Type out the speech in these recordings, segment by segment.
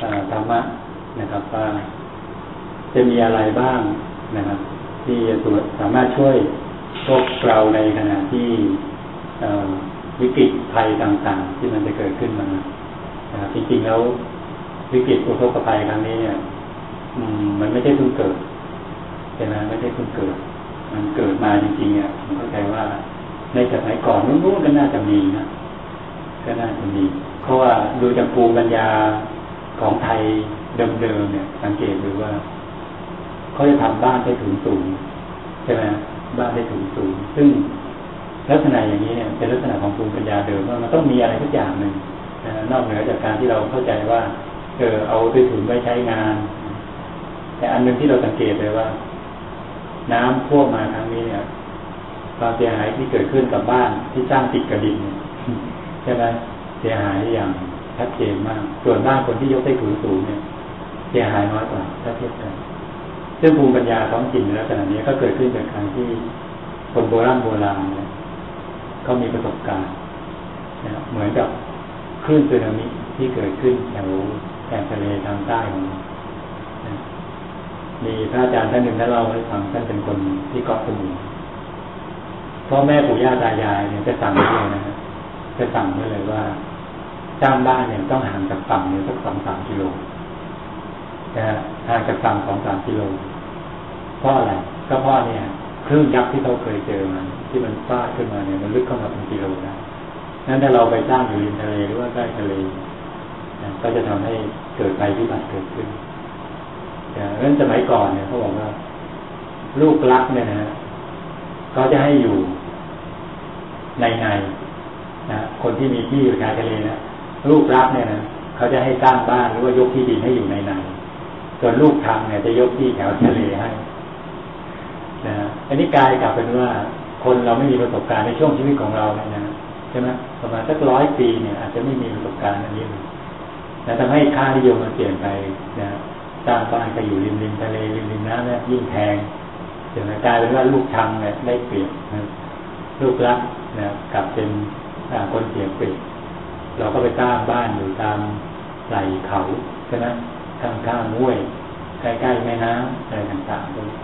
ธรรมะนะครับว่าจะมีอะไรบ้างนะครับที่จะสามารถช่วยพวกเราในขณะที่วิกฤตภัยต่างๆที่มันจะเกิดขึ้นมานะครับจริงๆแล้ววิกฤตอุทกภัยครั้งนี้เนี่ยมันไม่ใช่เพิ่งเกิดใช่ไหมไม่ใช่เพิ่งเกิดมันเกิดมาจริงๆเนี่ยผมเข้าใจว่าในสมัยก่อนนู้นก็น่าจะมีนะก็น่าจะมีเพราะว่าดูจากภูมิปัญญาของไทยเดิมๆเนี่ยสังเกตดูว่าเขาจะทำบ้านให้ถุนสูงใช่ไหมบ้านให้ถุนสูงซึ่งลักษณะอย่างนี้เนี่ยเป็นลักษณะของภูมิปัญญาเดิมว่ามันต้องมีอะไรทุกอย่างหนึ่งนอกเหนือจากการที่เราเข้าใจว่าเอาด้วยถุนไว้ใช้งานแต่อันนึงที่เราสังเกตเลยว่าน้ำท่วมมาครั้งนี้เนี่ยความเสียหายที่เกิดขึ้นกับบ้านที่สร้างติดกับดินใช่ไหมเสียหายอย่างชัดเจนมากส่วนบ้านคนที่ยกใต้ถุนสูงเนี่ยเสียหายน้อยกว่าถ้าเทียบกันซึ่งภูมิปัญญาท้องถิ่นในลักษณะนี้ก็เกิดขึ้นจากการที่คนโบราณเนี่ยเขามีประสบการณ์นะเหมือนกับคลื่นสึนามิที่เกิดขึ้นแถวทะเลทางใต้ของเรามีพระอาจารย์ท่านหนึ่งท่านเล่าให้ฟังท่านเป็นคนที่เกาะสมุยพ่อแม่ปู่ย่าตายายเนี่ยจะสั่งไว้เลยนะจะสั่งไว้เลยว่าสร้างบ้านเนี่ยต้องห่างจากฝั่งเนี่ยสัก2-3 กิโลห่างจากฝั่ง2-3 กิโลเพราะอะไรก็เพราะเนี่ยคลื่นยักษ์ที่เขาเคยเจอมาที่มันฟาดขึ้นมาเนี่ยมันลึกเข้ามาเป็นกิโลนะนั้นถ้าเราไปสร้างอยู่ริมทะเลหรือว่าใกล้ทะเลก็จะทำให้เกิดภัยพิบัติเกิดขึ้นเพราะฉะนั้นสมัยก่อนเนี่ยเขาบอกว่าลูกรักเนี่ยนะเขาจะให้อยู่ในนะคนที่มีที่อยู่ชายทะเลนะลูกรักเนี่ยนะเขาจะให้สร้างบ้านหรือว่ายกที่ดินให้อยู่ในส่วนลูกทำเนี่ยจะยกที่แถวทะเลให้นะอันนี้กลายกลับเป็นว่าคนเราไม่มีประสบการณ์ในช่วงชีวิตของเราเนี่ยนะใช่ไหมประมาณสัก100 ปีเนี่ยอาจจะไม่มีประสบการณ์อันนี้เลยนะทำให้ค่านิยมมันเปลี่ยนไปนะสร้างบ้านก็อยู่ริมทะเลริมน้ำเนี่ยยิ่งแพงเดี๋ยวกลายเป็นว่าลูกทำเนี่ยได้เปรียบนะลูกรักนะกลับเป็นคนเสียเปรียบเราก็ไปสร้างบ้านอยู่ตามไหล่เขาใช่ไหมข้างห้วยใกล้ๆแม่น้ำอะไรต่างๆด้วย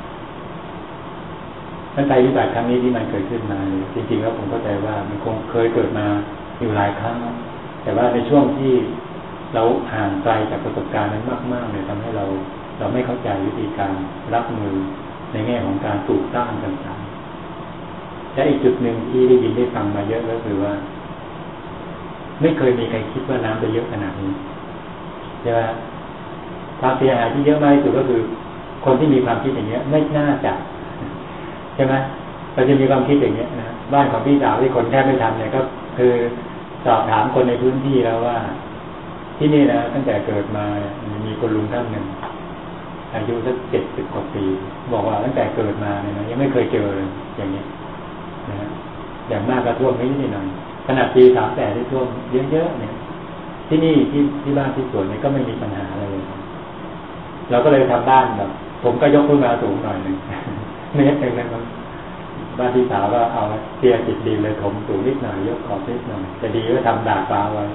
ภัยพิบัติครั้งนี้ที่มันเกิดขึ้นมาจริงๆแล้วผมเข้าใจว่ามันคงเคยเกิดมาอยู่หลายครั้งแต่ว่าในช่วงที่เราห่างไกลจากประสบการณ์นั้นมากๆเลยทำให้เราไม่เข้าใจวิธีการรับมือในแง่ของการปลูกสร้างต่างๆและอีกจุดหนึ่งที่ได้ยินได้ฟังมาเยอะก็คือว่าไม่เคยมีใครคิดว่าน้ำจะเยอะขนาดนี้ใช่ไหมความเสียหายที่เยอะมากที่สุดก็คือคนที่มีความคิดอย่างเงี้ยไม่น่าจะใช่ไหมเราจะมีความคิดอย่างเงี้ยนะบ้านของพี่สาวที่คนแทบไม่ทำเนี่ยก็คือสอบถามคนในพื้นที่แล้วว่าที่นี่นะตั้งแต่เกิดมามีคนลุงท่านหนึ่งอายุสัก70 กว่าปีบอกว่าตั้งแต่เกิดมาเนี่ยนะยังไม่เคยเจออย่างนี้นะอย่างมากก็ท่วมนิดหน่อยขนาดปี38ที่ท่วมเยอะๆเนี่ยที่นี่ที่บ้านที่สวนเนี่ยก็ไม่มีปัญหาอะไรเลยเราก็เลยทำบ้านแบบผมก็ยกขึ้นมาสูงหน่อยนึงเมตรนึงนะครับบ้านที่สาวก็เอาเตี้ยติดดินเลยถมสูงนิดหน่อยยกขอบนิดหน่อยแต่ดีก็ทำดาดฟ้าไว้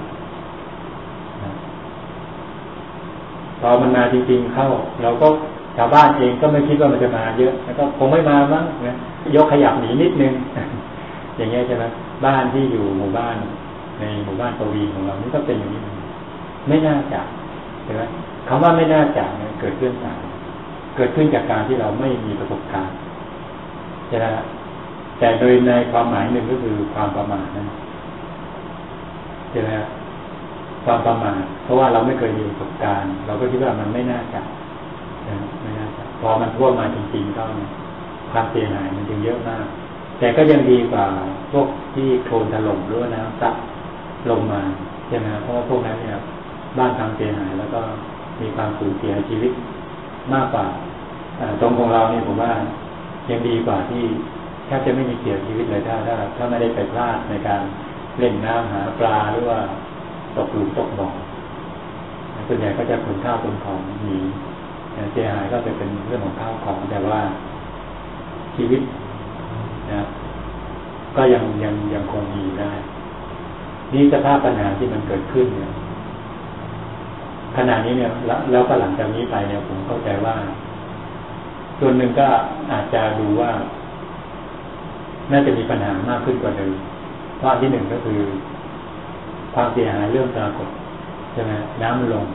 พอมันมาจริงๆเข้าเราก็ชาวบ้านเองก็ไม่คิดว่ามันจะมาเยอะแล้วก็คงไม่มามั้งนะยกขยับหนีนิดนึง อย่างเงี้ยใช่ไหมบ้านที่อยู่หมู่บ้านในหมู่บ้านปวีของเรานี่ก็เป็นอย่างนี้ไม่น่าจะใช่ไหมคำว่าไม่น่าจะเกิดขึ้นจากการที่เราไม่มีประสบการณ์ใช่ไหมแต่โดยในความหมายหนึ่งก็คือความประมาทนั้นใช่ไหมความประมาทเพราะว่าเราไม่เคยมีประสบการณ์เราก็คิดว่ามันไม่น่าจะพอมันท่วมมาจริงๆก็ความเสียหายมันจึงเยอะมากแต่ก็ยังดีกว่าพวกที่โคลนถล่มหรือว่าน้ำซัดลงมาใช่ไหมเพราะว่าพวกนั้นเนี่ยบ้านพังเสียหายแล้วก็มีความสูญเสียชีวิตมากกว่าตรงของเราเนี่ยผมว่ายังดีกว่าที่แทบจะไม่มีเสียชีวิตเลยถ้าไม่ได้ไปพลาดในการเล่นน้ำหาปลาหรือว่าตกหลุมตกบ่อส่วนใหญ่ก็จะขนข้าวขนของหนีเสียหายก็จะเป็นเรื่องของข้าวของแต่ว่าชีวิตนะก็ยังคงมีได้นี่สภาพปัญหาที่มันเกิดขึ้นเนี่ยขณะนี้เนี่ยแล้วก็หลังจากนี้ไปเนี่ยผมเข้าใจว่าส่วนหนึ่งก็อาจจะดูว่าน่าจะมีปัญหามากขึ้นกว่าเดิมว่าที่หนึ่งก็คือความเสียหายเรื่องปรากฏใช่ไหมน้ำมันลง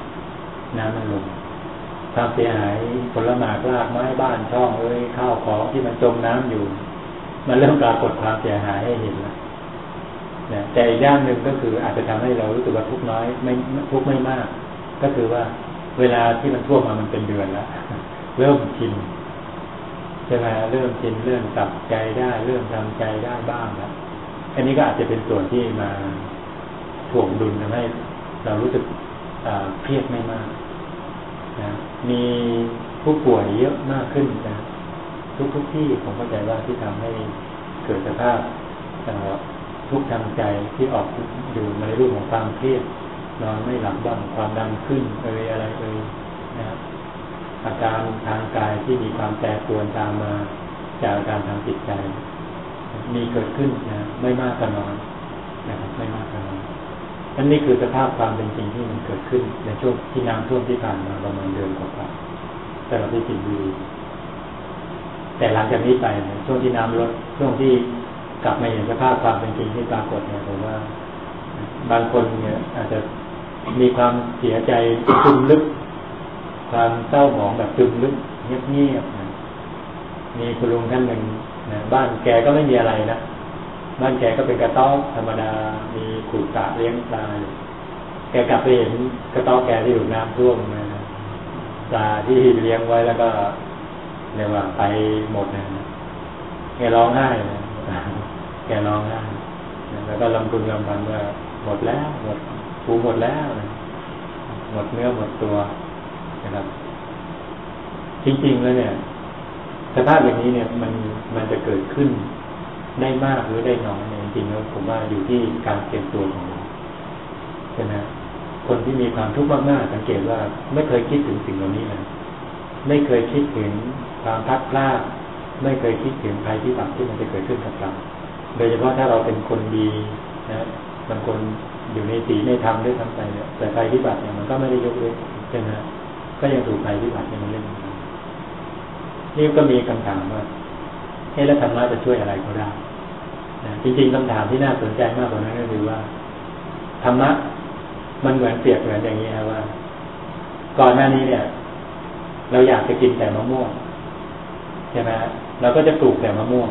ความเสียหายผลไม้รากไม้บ้านช่องข้าวของที่มันจมน้ำอยู่มันเริ่มปรากฏความเสียหายให้เห็นแล้วแต่อีกด้านหนึ่งก็คืออาจจะทำให้เรารู้สึกว่าทุกข์น้อยไม่ทุกข์ไม่มากก็คือว่าเวลาที่มันท่วมมามันเป็นเดือนแล้วเริ่มชินใช่ไหมเริ่มชินเริ่มกลับใจได้เริ่มทำใจได้บ้างแล้วอันนี้ก็อาจจะเป็นส่วนที่มาถ่วงดุลทำให้เรารู้สึกเครียดไม่มากนะมีผู้ป่วยเยอะมากขึ้นนะทุกที่ผมเข้าใจว่าที่ทำให้เกิดสภาพทุกข์ทางใจที่ออกอยู่ในรูปของความเครียดนอนไม่หลับบ้างความดันขึ้นอะไรนะอาการทางกายที่มีความแปรปรวนตามมาจากอาการทางจิตใจมีเกิดขึ้นนะไม่มากก็น้อยนะครับไม่มากก็น้อยนั่นนี่คือสภาพความเป็นจริงที่มันเกิดขึ้นในช่วงที่น้ำท่วมที่ผ่านมาประมาณเดือนกว่าๆแต่เราได้จิตดีแต่หลังจากนี้ไปช่วงที่น้ำลดช่วงที่กลับมาเห็นสภาพความเป็นจริงที่ปรากฏเนี่ยผมว่าบางคนเนี่ยอาจจะมีความเสียใจซึมลึกความเศร้าหมองแบบซึมลึกเงียบๆนะมีคุณลุงท่านหนึ่งนะบ้านแกก็ไม่มีอะไรนะบ้านแกก็เป็นกระต๊อบธรรมดามีขุดสระเลี้ยงปลาอยู่แกกลับไปเห็นกระต๊อบแกที่อยู่น้ำท่วมนะปลาที่เลี้ยงไว้แล้วก็เรียกว่าไปหมดนะแกร้องไห้นะแกร้องไห้แล้วก็ลำพึงลำพันว่าหมดแล้วหมดปูหมดแล้วหมดเนื้อหมดตัวนะครับจริงๆแล้วเนี่ยสภาพอย่างนี้เนี่ยมันจะเกิดขึ้นได้มากหรือได้น้อยเนี่ยจริงๆแล้วผมว่าอยู่ที่การเตรียมตัวของเราใช่ไหมคนที่มีความทุกข์มากๆสังเกตว่าไม่เคยคิดถึงสิ่งเหล่านี้เลยไม่เคยคิดถึงความพัดพลาดไม่เคยคิดถึงภัยพิบัติที่มันจะเกิดขึ้นกับเราโดยเฉพาะถ้าเราเป็นคนดีนะบางคนอยู่ในศีลในธรรมด้วยทั้งใจเนี่ยแต่ภัยพิบัติเนี่ยมันก็ไม่ได้ยกเว้นใช่ไหมก็ยังถูกภัยพิบัติเนี่ยมันเล่นนี่ก็มีคำถามว่าแล้วธรรมะจะช่วยอะไรเขาได้นะจริงๆคำถามที่น่าสนใจมากกว่านั้นก็คือว่าธรรมะมันเหมือนเปรียบเหมือนอย่างนี้นะว่าก่อนหน้านี้เนี่ยเราอยากจะกินแต่มะม่วงใช่ไหมเราก็จะปลูกแต่มะม่วง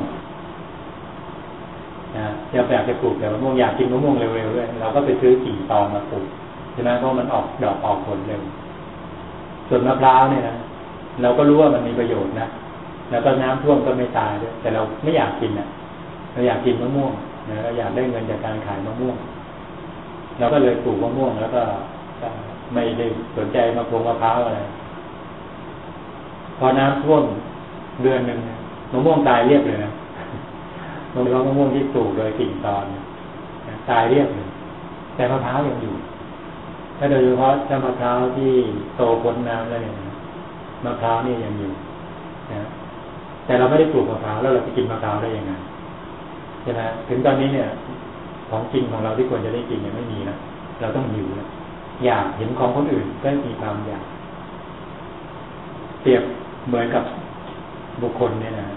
นะอยากจะปลูกแต่มะม่วงอยากกินมะม่วงเร็วๆด้วยเราก็ไปซื้อกิ่งตองมาปลูกใช่ไหมเพราะมันออกดอกออกผลเร็วส่วนมะพร้าวเนี่ยนะเราก็รู้ว่ามันมีประโยชน์นะแล้วก็น้ำท่วมก็ไม่ตายด้วยแต่เราไม่อยากกินนะเราอยากกินมะม่วงนะเราอยากได้เงินจากการขายมะม่วงเราก็เลยปลูกมะม่วงแล้วก็ไม่ได้สนใจมะพร้าวอะไรพอน้ำท่วมเดือนหนึ่งมะม่วงตายเรียบเลยนะมะม่วงที่ปลูกโดยกิ่งตอนตายเรียบเลยแต่มะพร้าวยังอยู่ถ้าโดยเฉพาะถ้ามะพร้าวที่โตพ้นน้ำแล้วเนี่ยมะพร้าวนี่ยังอยู่นะแต่เราไม่ได้ปลูกมะพร้าวแล้วเราจะกินมะพร้าวได้ยังไงใช่ไหมถึงตอนนี้เนี่ยของจริงของเราที่ควรจะได้กินยังไม่มีนะเราต้องหิวนะอยากเห็นของคนอื่นก็มีความอยากเปรียบเหมือนกับบุคคลเนี่ยนะ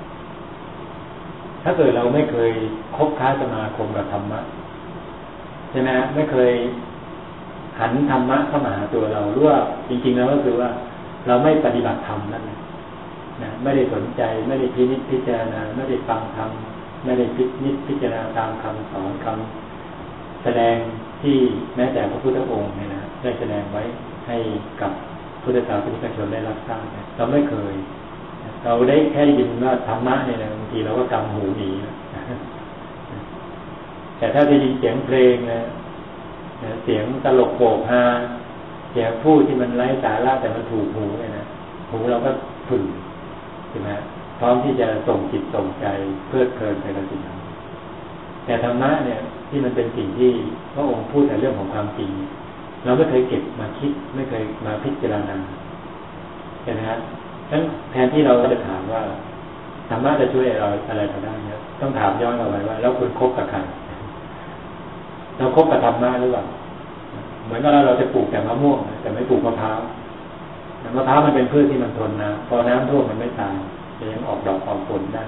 ถ้าเกิดเราไม่เคยคบค้าสมาคมกับธรรมะใช่ไหมไม่เคยหันธรรมะเข้ามาหาตัวเรารู้ว่าจริงๆแล้วก็คือว่าเราไม่ปฏิบัติธรรมนั่นแหละนะไม่ได้สนใจไม่ได้พินิจพิจารณาไม่ได้ฟังธรรมไม่ได้พินิจพิจารณาตามคำสอนคำแสดงที่แม้แต่พระพุทธองค์เนี่ยนะได้แสดงไว้ให้กับพุทธศาสนิกชนได้รับทราบเราไม่เคยเราได้แค่ยินว่าธรรมะเนี่ยนะบางทีเราก็กำหูหนีนะแต่ถ้าได้ยินเสียงเพลงนะเสียงตลกโปกฮาเสียงพูดที่มันไร้สาระแต่มันถูกหูเนี่ยนะหูเราก็ฝึ่นใช่ไหมพร้อมที่จะส่งจิตส่งใจเพลิดเพลินไปกับสิ่งนั้นแต่ธรรมะเนี่ยที่มันเป็นสิ่งที่พระองค์พูดแต่เรื่องของความจริงเราไม่เคยเก็บมาคิดไม่เคยมาพิจารณาใช่ไหมครับฉะนั้นแทนที่เราจะถามว่าธรรมะจะช่วยเราอะไรเราได้เนี่ยต้องถามย้อนกลับไปว่าแล้วคุณคบกับใครเราคบกับธรรมะหรือเปล่ามือนกับเราจะปลูกแต่มะม่วงแต่ไม่ปลูกมะพร้าวมะพร้าวมันเป็นพืชที่มันทนน้ำพอน้ำท่วมมันไม่ตายจะยังออกดอกออกผลได้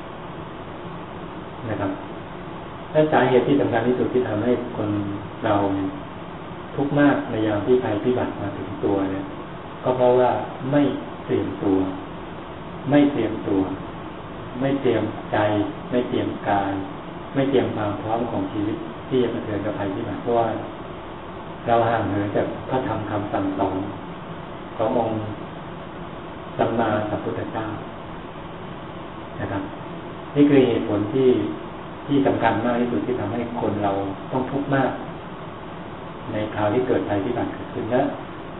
นะครับและสาเหตุที่สำคัญที่สุดที่ทำให้คนเราทุกข์มากในยามที่ภัยพิบัติมาถึงตัวเนี่ยก็เพราะว่าไม่เตรียมตัวไม่เตรียมใจไม่เตรียมกายไม่เตรียมความพร้อมของชีวิตที่จะเผชิญกับภัยพิบัติเพราะว่าเราห่างเหินจากพระธรรมคำสั่งสอนขององค์สัมมาสัมพุทธเจ้านะครับนี่คือเหตุผลที่สำคัญมากที่สุดที่ทำให้คนเราต้องทุกข์มากในคราวที่เกิดภัยพิบัติเกิดขึ้นและ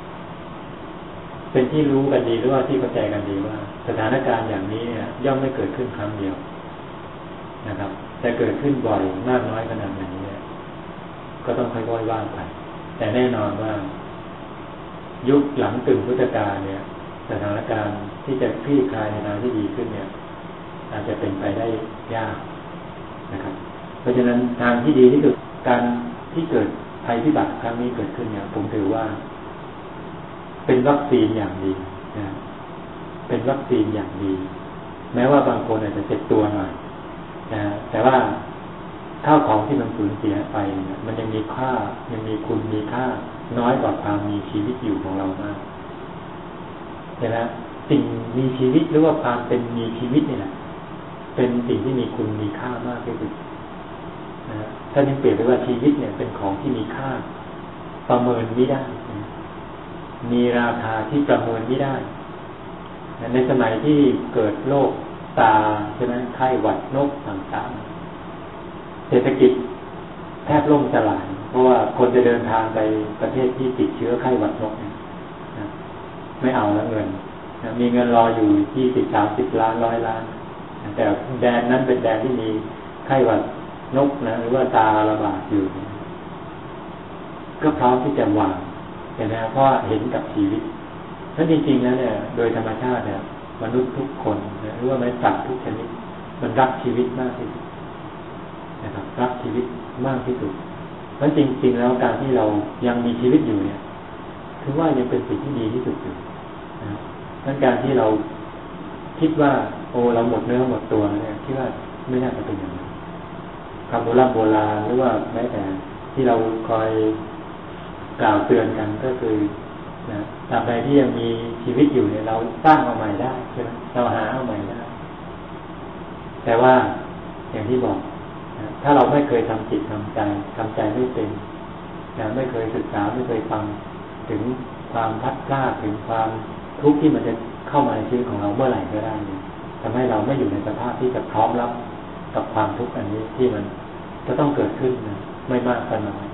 เป็นที่รู้กันดีหรือว่าที่เข้าใจกันดีว่าสถานการณ์อย่างนี้เนี่ยย่อมไม่เกิดขึ้นครั้งเดียวนะครับแต่เกิดขึ้นบ่อยมากน้อยขนาดไหนเนี่ยก็ต้องค่อยๆว่าไปแต่แน่นอนว่ายุคหลังตึงพุทธกาลเนี่ยสถานการณ์ที่จะคลี่คลายในทางที่ดีขึ้นเนี่ยอาจจะเป็นไปได้ยากนะครับเพราะฉะนั้นทางที่ดีที่สุดการที่เกิดภัยพิบัติครั้งนี้เกิดขึ้นเนี่ยผมถือว่าเป็นวัคซีนอย่างดีนะเป็นวัคซีนอย่างดีแม้ว่าบางคนอาจจะเจ็บตัวหน่อยนะแต่ว่าข้าวของที่มันสูญเสียไปเนี่ยมันยังมีค่ายังมีคุณมีค่าน้อยกว่าความมีชีวิตอยู่ของเรามากเห็นไหมสิ่งมีชีวิตหรือว่าความเป็นมีชีวิตนี่แหละเป็นสิ่งที่มีคุณมีค่ามากที่สุดนะถ้าจึงเปรียบไว้ว่าชีวิตเนี่ยเป็นของที่มีค่าประเมินไม่ได้มีราคาที่ประเมินไม่ได้ในสมัยที่เกิดโรคตาใช่ไหมไข้หวัดนกต่างๆเศรษฐกิจแทบล่มสลายเพราะว่าคนจะเดินทางไปประเทศที่ติดเชื้อไข้หวัดนกเนี่ยไม่เอาแล้วเงินมีเงินรออยู่20-30 ล้าน100 ล้านแต่แดนนั้นเป็นแดนที่มีไข้หวัดนกนะหรือว่าตาระบาดอยู่ก็พร้อมที่จะวางเห็นไหมเพราะเห็นกับชีวิตนั้นจริงๆแล้วเนี่ยโดยธรรมชาติเนี่ยมนุษย์ทุกคนหรือว่าแม้สัตว์ทุกชนิดมันรักชีวิตมากที่สุดนะครับรักชีวิตมากที่สุดเพราะจริงๆแล้วการที่เรายังมีชีวิตอยู่เนี่ยถือว่ายังเป็นสิ่งที่ดีที่สุดอยู่นะนั้นการที่เราคิดว่าโอ้เราหมดเนื้อหมดตัวเนี่ยคิดว่าไม่น่าจะเป็นอย่างนั้นคำโบราณหรือว่าแม้แต่ที่เราคอยกล่าวเตือนกันก็คือนะตราบใดที่ยังมีชีวิตอยู่เนี่ยเราสร้างเอาใหม่ได้ใช่ไหมเราหาเอาใหม่ได้แต่ว่าอย่างที่บอกนะถ้าเราไม่เคยทำจิตทำใจไม่เป็นนะไม่เคยศึกษาไม่เคยฟังถึงความพัดพลาดถึงความทุกข์ที่มันจะเข้ามาในชีวิตของเราเมื่อไหร่ก็ได้เนี่ยทำให้เราไม่อยู่ในสภาพที่จะพร้อมรับกับความทุกข์อันนี้ที่มันจะต้องเกิดขึ้นนะไม่มากก็น้อย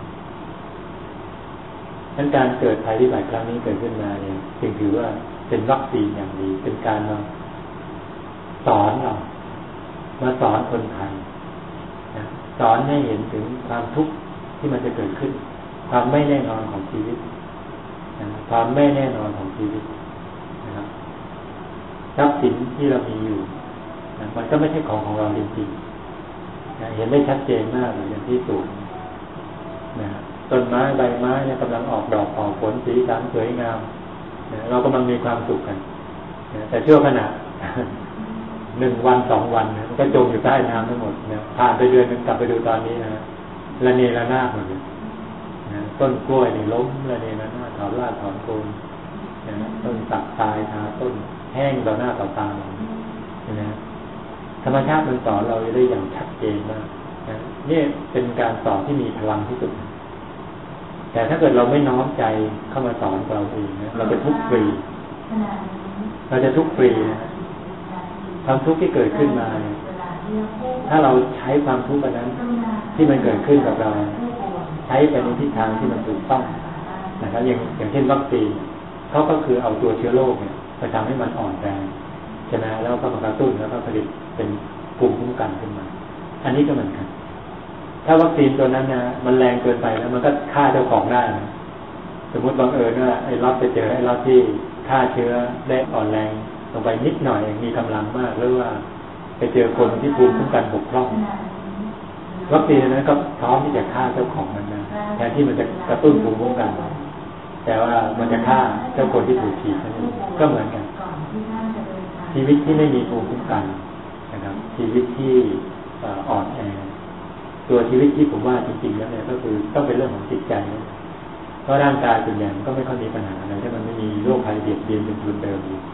ดังนั้นการเกิดภัยพิบัติครั้งนี้เกิดขึ้นมาเนี่ยจึงถือว่าเป็นวัคซีนอย่างดีเป็นการมาสอนเรามาสอนคนไทยนะสอนให้เห็นถึงความทุกข์ที่มันจะเกิดขึ้นความไม่แน่นอนของชีวิตนะความไม่แน่นอนของชีวิตนะครับทรัพย์สินที่เรามีอยู่นะมันก็ไม่ใช่ของเราจริงๆนะเห็นได้ชัดเจนมากเลยอย่างที่สวนนะต้นไม้ใบไม้เนี่ยกำลังออกดอกออกผลสีสันสวยงามนะเรากำลังมีความสุขกันนะแต่ชั่วขณะ 1 วัน2 วันนะมันก็จมอยู่ใต้น้ำทั้งหมดนะผ่านไปเดือนนึงกลับไปดูตอนนี้นะระเนระนาดหมดเลยนะต้นกล้วยนี่ล้มระเนระนาดถอนรากถอนโคนนะต้นสักตายคาต้นแห้งต่อหน้าต่อตาเรานะธรรมชาติมันสอนเราได้อย่างชัดเจนมากนะนี่เป็นการสอนที่มีพลังที่สุดแต่ถ้าเกิดเราไม่น้อมใจเข้ามาสอนเราเองนะเราจะทุกข์ฟรีเราจะทุกข์ฟรีนะความทุกข์ที่เกิดขึ้นมาถ้าเราใช้ความทุกข์อันนั้นที่มันเกิดขึ้นกับเราใช้ไปในทิศทางที่มันถูกต้องนะครับอย่างเช่นวัคซีนเขาก็คือเอาตัวเชื้อโรคเนี่ยไปทำให้มันอ่อนแรงใช่ไหมแล้วก็มากระตุ้นแล้วก็ผลิตเป็นภูมิคุ้มกันขึ้นมาอันนี้ก็เหมือนกันถ้าวัคซีนตัวนั้นนะมันแรงเกินไปแล้วมันก็ฆ่าเจ้าของได้นะสมมติบังเอิญว่าไอ้ล็อตไปเจอไอ้ล็อตที่ฆ่าเชื้อได้อ่อนแรงลงไปนิดหน่อยมีกำลังมากหรือว่าไปเจอคนที่ภูมิคุ้มกันบกพร่องวัคซีนนั้นก็พร้อมที่จะฆ่าเจ้าของมันนะแทนที่มันจะกระตุ้นภูมิคุ้มกันแต่ว่ามันจะฆ่าเจ้าคนที่ถูกฉีดนั่นเองก็เหมือนกันชีวิตที่ไม่มีภูมิคุ้มกันนะครับชีวิตที่อ่อนแอตัวชีวิตที่ผมว่าจริงๆแล้วเนี่ยก็คือต้องเป็นเรื่องของจิตใจเพราะร่างกายส่วนใหญ่ก็ไม่ค่อยมีปัญหาอะไรถ้ามันไม่มีโรคภัยเบียดเบียนเป็นทุนเดิมอยู่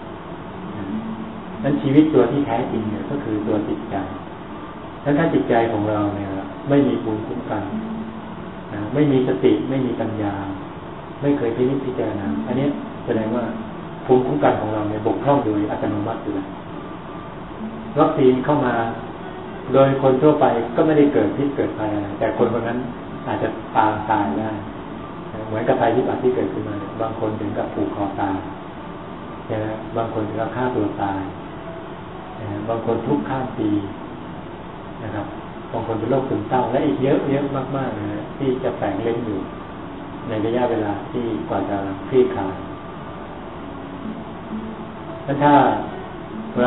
นั้นชีวิตตัวที่แท้จริงเนี่ยก็คือตัวจิตใจถ้าจิตใจของเราเนี่ยไม่มีภูมิคุ้มกันไม่มีสติไม่มีปัญญาไม่เคยพิจารณาอันนี้แสดงว่าภูมิคุ้มกันของเราเนี่ยบกพร่องโดยอัตโนมัติอยู่แล้ววัคซีนเข้ามาโดยคนทั่วไปก็ไม่ได้เกิดพิษเกิดภัยอะไรแต่คนคนนั้นอาจจะตายได้เหมือนกับภัยพิบัติที่เกิดขึ้นมาบางคนถึงกับผูกคอตายใช่ไหมบางคนถึงกับฆ่าตัวตายบางคนทุกข์ข้ามปีนะครับบางคนเป็นโรคซึมเศร้าและอีกเยอะมากๆนะที่จะแฝงเล่นอยู่ในระยะเวลาที่กว่าจะคลี่คลายถ้าเรา